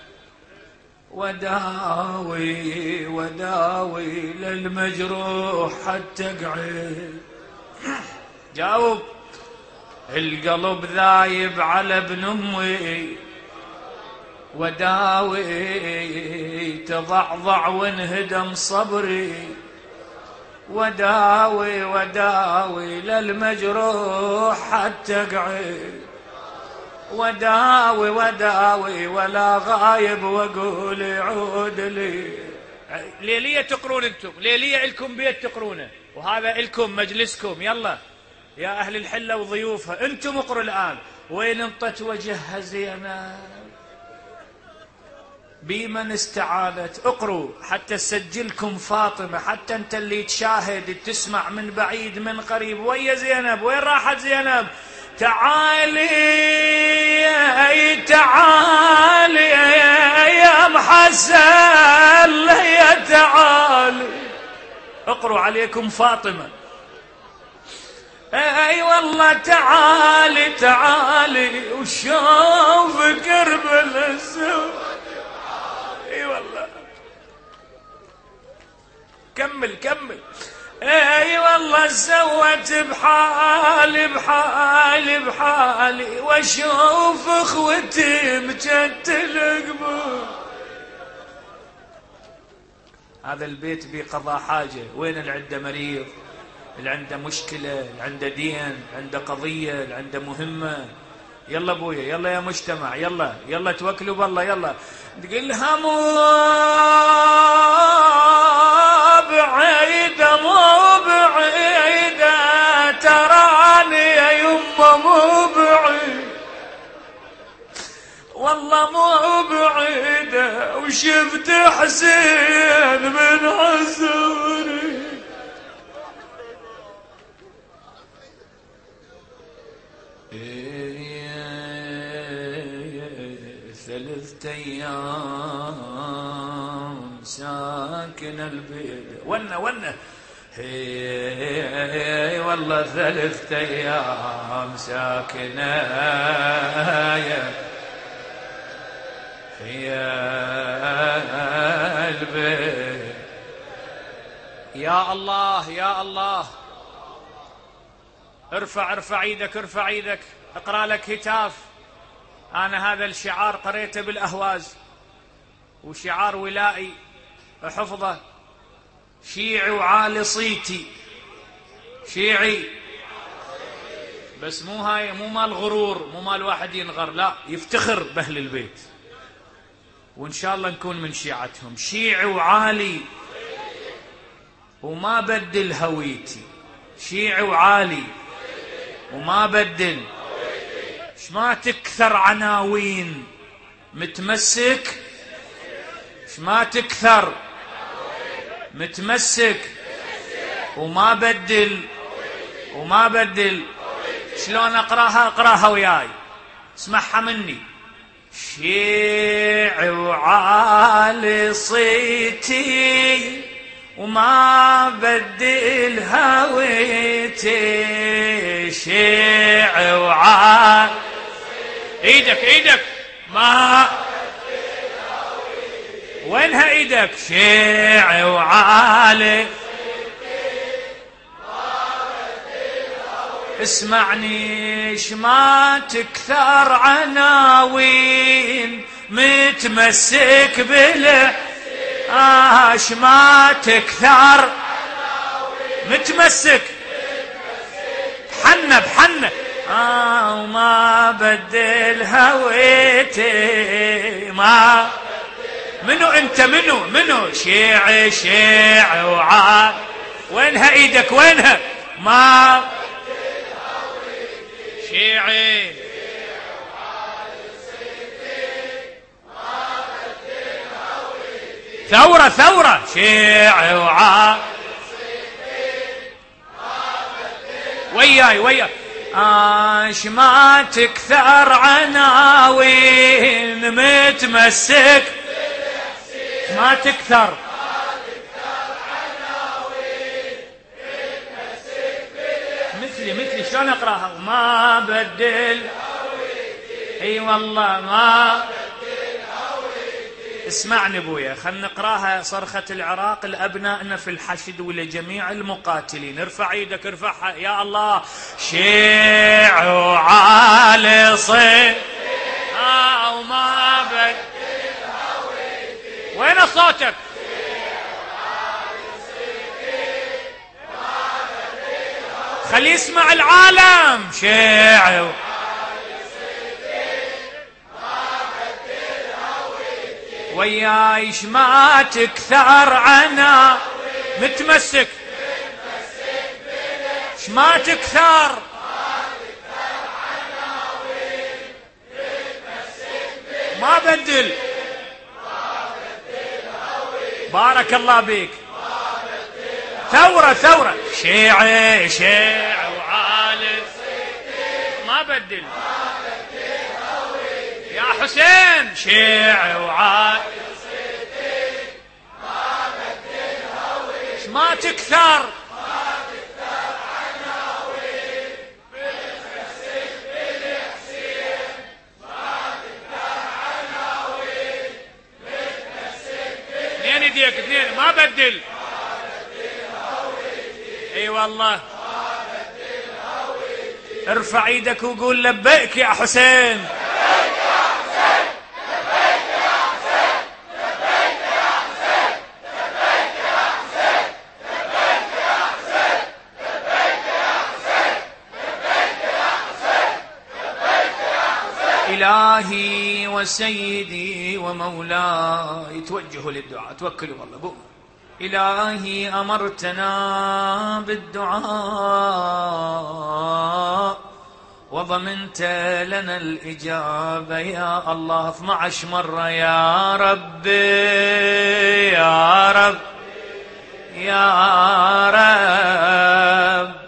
وداوي وداوي للمجروح حتى اقعد. جاوب. القلب ذايب على ابن امي، وداوي تضعضع وانهدم صبري، وداوي وداوي للمجروح حتى اقعد، وداوي وداوي ولا غايب واقول يعود لي. ليلية تقرون انتم، ليلية لكم بيت تقرونه، وهذا لكم مجلسكم. يلا يا اهل الحلة وضيوفها انتم اقروا الان. وين انطت وجهها زينب؟ بمن استعانت؟ اقروا حتى تسجلكم فاطمة، حتى انت اللي تشاهد تسمع من بعيد من قريب. ويا زينب؟ وين راحت زينب؟ تعالي تعالي يا محسن يا تعالي. اقروا عليكم فاطمة. اي والله تعالي تعالي وشوف قرب السوق. اي والله كمل كمل. اي والله سوت بحالي بحالي بحالي واشوف اخوتي مجتل قبور. هذا البيت بقضاء حاجة. وين اللي عنده مريض، اللي عنده مشكلة، اللي عنده دين، اللي عنده قضية، اللي عنده مهمة؟ يلا ابويا يلا يا مجتمع، يلا يلا توكلوا بالله. يلا تقولها مو بعيدة مو بعيدة تراني يا يمه مو بعيد، والله مو بعيدة وشفت حسين من عزوري. ثلاثة أيام ساكن البيت. ونا ونا هي والله ثلاثة أيام ساكنة هي البيت. يا الله يا الله. ارفع ارفع ايدك ارفع ايدك. اقرأ لك هتاف. أنا هذا الشعار قريته بالأهواز، وشعار ولائي حفظه. شيعي وعالي صيتي، شيعي بس مو هاي، مو مال غرور، مو مال واحد ينغر، لا يفتخر بأهل البيت، وإن شاء الله نكون من شيعتهم. شيعي وعالي وما بدل هويتي، شيعي وعالي وما بدل. شما تكثر عناوين متمسك، شما تكثر متمسك وما بدل وما بدل. شلون اقراها؟ اقراها وياي، اسمعها مني. شيع وعالي صيتي وما بدل هويتي، شيع وعالي. ايدك ايدك ما وينها ايدك؟ شيع وعالي. اسمعني، ما تكثر عناوين، متمسك بال آش ما تكثر متمسك حنة بحنة. آه وما بدل هويتي. ما منو انت؟ منو منو؟ شيع شيع وعاد. وينها ايدك؟ وينها؟ ما شيعي ثورة ثورة. شيع وعاد وياي وياي. آش ما تكثر عناوين، متمسك ما تكثر. مثلي مثلي شلون اقراها؟ ما بدل. اي والله ما. اسمعني ابويا، خلنا نقراها صرخة العراق لأبنائنا في الحشد ولجميع المقاتلين. ارفع ايدك، ارفعها يا الله. شيع وعالي صيت آه وما بدل. وين صوتك؟ خلي يسمع العالم. شيع ويايش ما تكثر عنا، متمسك ما تكثر. ما بدل. بارك الله بيك. ثورة ثورة. شيعي شيع وعالي ما بدل. يا حسين شيع وعالي ما تكثر. اثنين يديك اثنين ما بدل. اي والله. ارفع ايدك وقول لبيك يا حسين. إلهي وسيدي ومولاي. توجهوا للدعاء، توكلوا والله. بو. إلهي أمرتنا بالدعاء وضمنت لنا الإجابة يا الله. اثني عشر مرة يا ربي يا رب يا رب.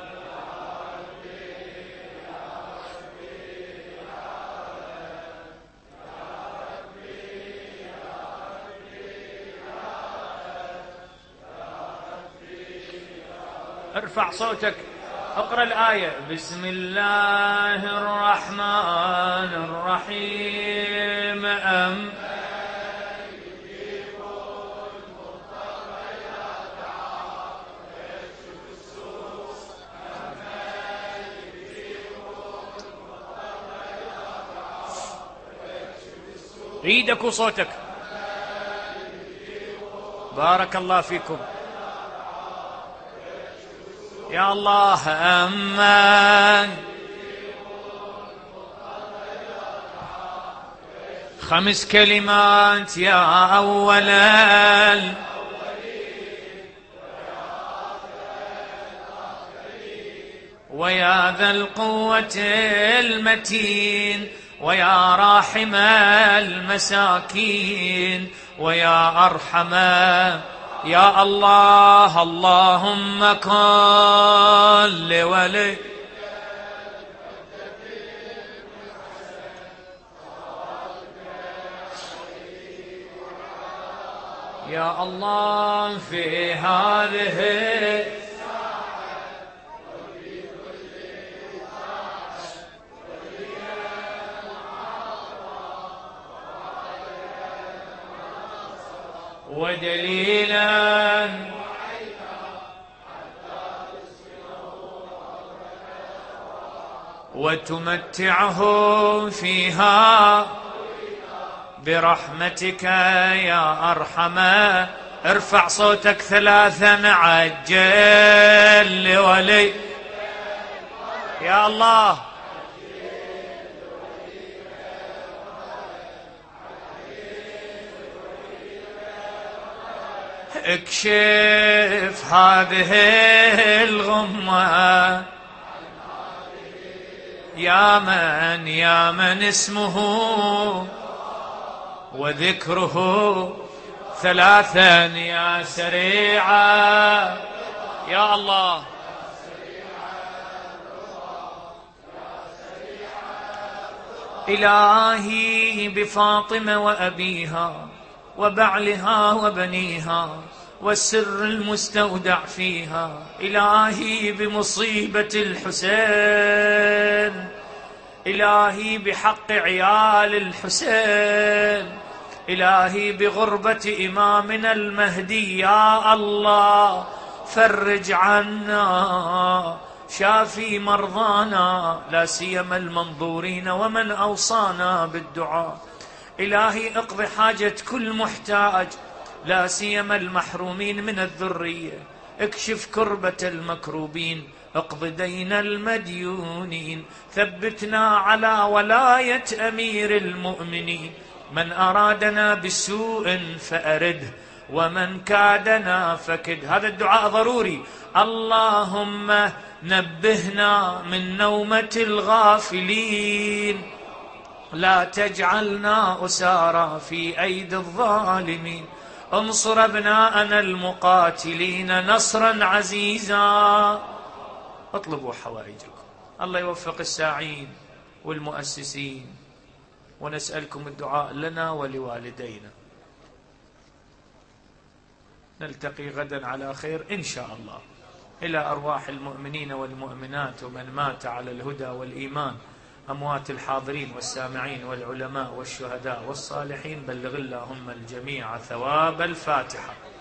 ارفع صوتك، اقرأ الآية. بسم الله الرحمن الرحيم. أم ايدك وصوتك. بارك الله فيكم يا الله. أمان. خمس كلمات يا أولا ويا ذا القوة المتين ويا راحم المساكين ويا أرحم يا الله اللهم كن لولي يا الله في هذه ودليلا وتمتعه فيها برحمتك يا أرحم. ارفع صوتك ثلاثا عجل لولي يا الله اكشف هذه الغمة يا من يا من اسمه وذكره ثلاثا يا سريعا يا الله إلهي بفاطمة وأبيها وبعلها وبنيها والسر المستودع فيها. إلهي بمصيبة الحسين، إلهي بحق عيال الحسين، إلهي بغربة إمامنا المهدي يا الله فرج عنا، شافي مرضانا لا سيما المنظورين ومن أوصانا بالدعاء. إلهي اقض حاجة كل محتاج لا سيما المحرومين من الذرية، اكشف كربة المكروبين، اقض دين المديونين، ثبتنا على ولاية أمير المؤمنين. من أرادنا بسوء فأرده ومن كادنا فكد. هذا الدعاء ضروري. اللهم نبهنا من نومة الغافلين، لا تجعلنا أسارى في أيدي الظالمين، انصر أبناءنا المقاتلين نصرا عزيزا. اطلبوا حوائجكم. الله يوفق الساعين والمؤسسين، ونسألكم الدعاء لنا ولوالدينا. نلتقي غدا على خير إن شاء الله. إلى أرواح المؤمنين والمؤمنات ومن مات على الهدى والإيمان، أموات الحاضرين والسامعين والعلماء والشهداء والصالحين، بلغ اللهم الجميع ثواب الفاتحة.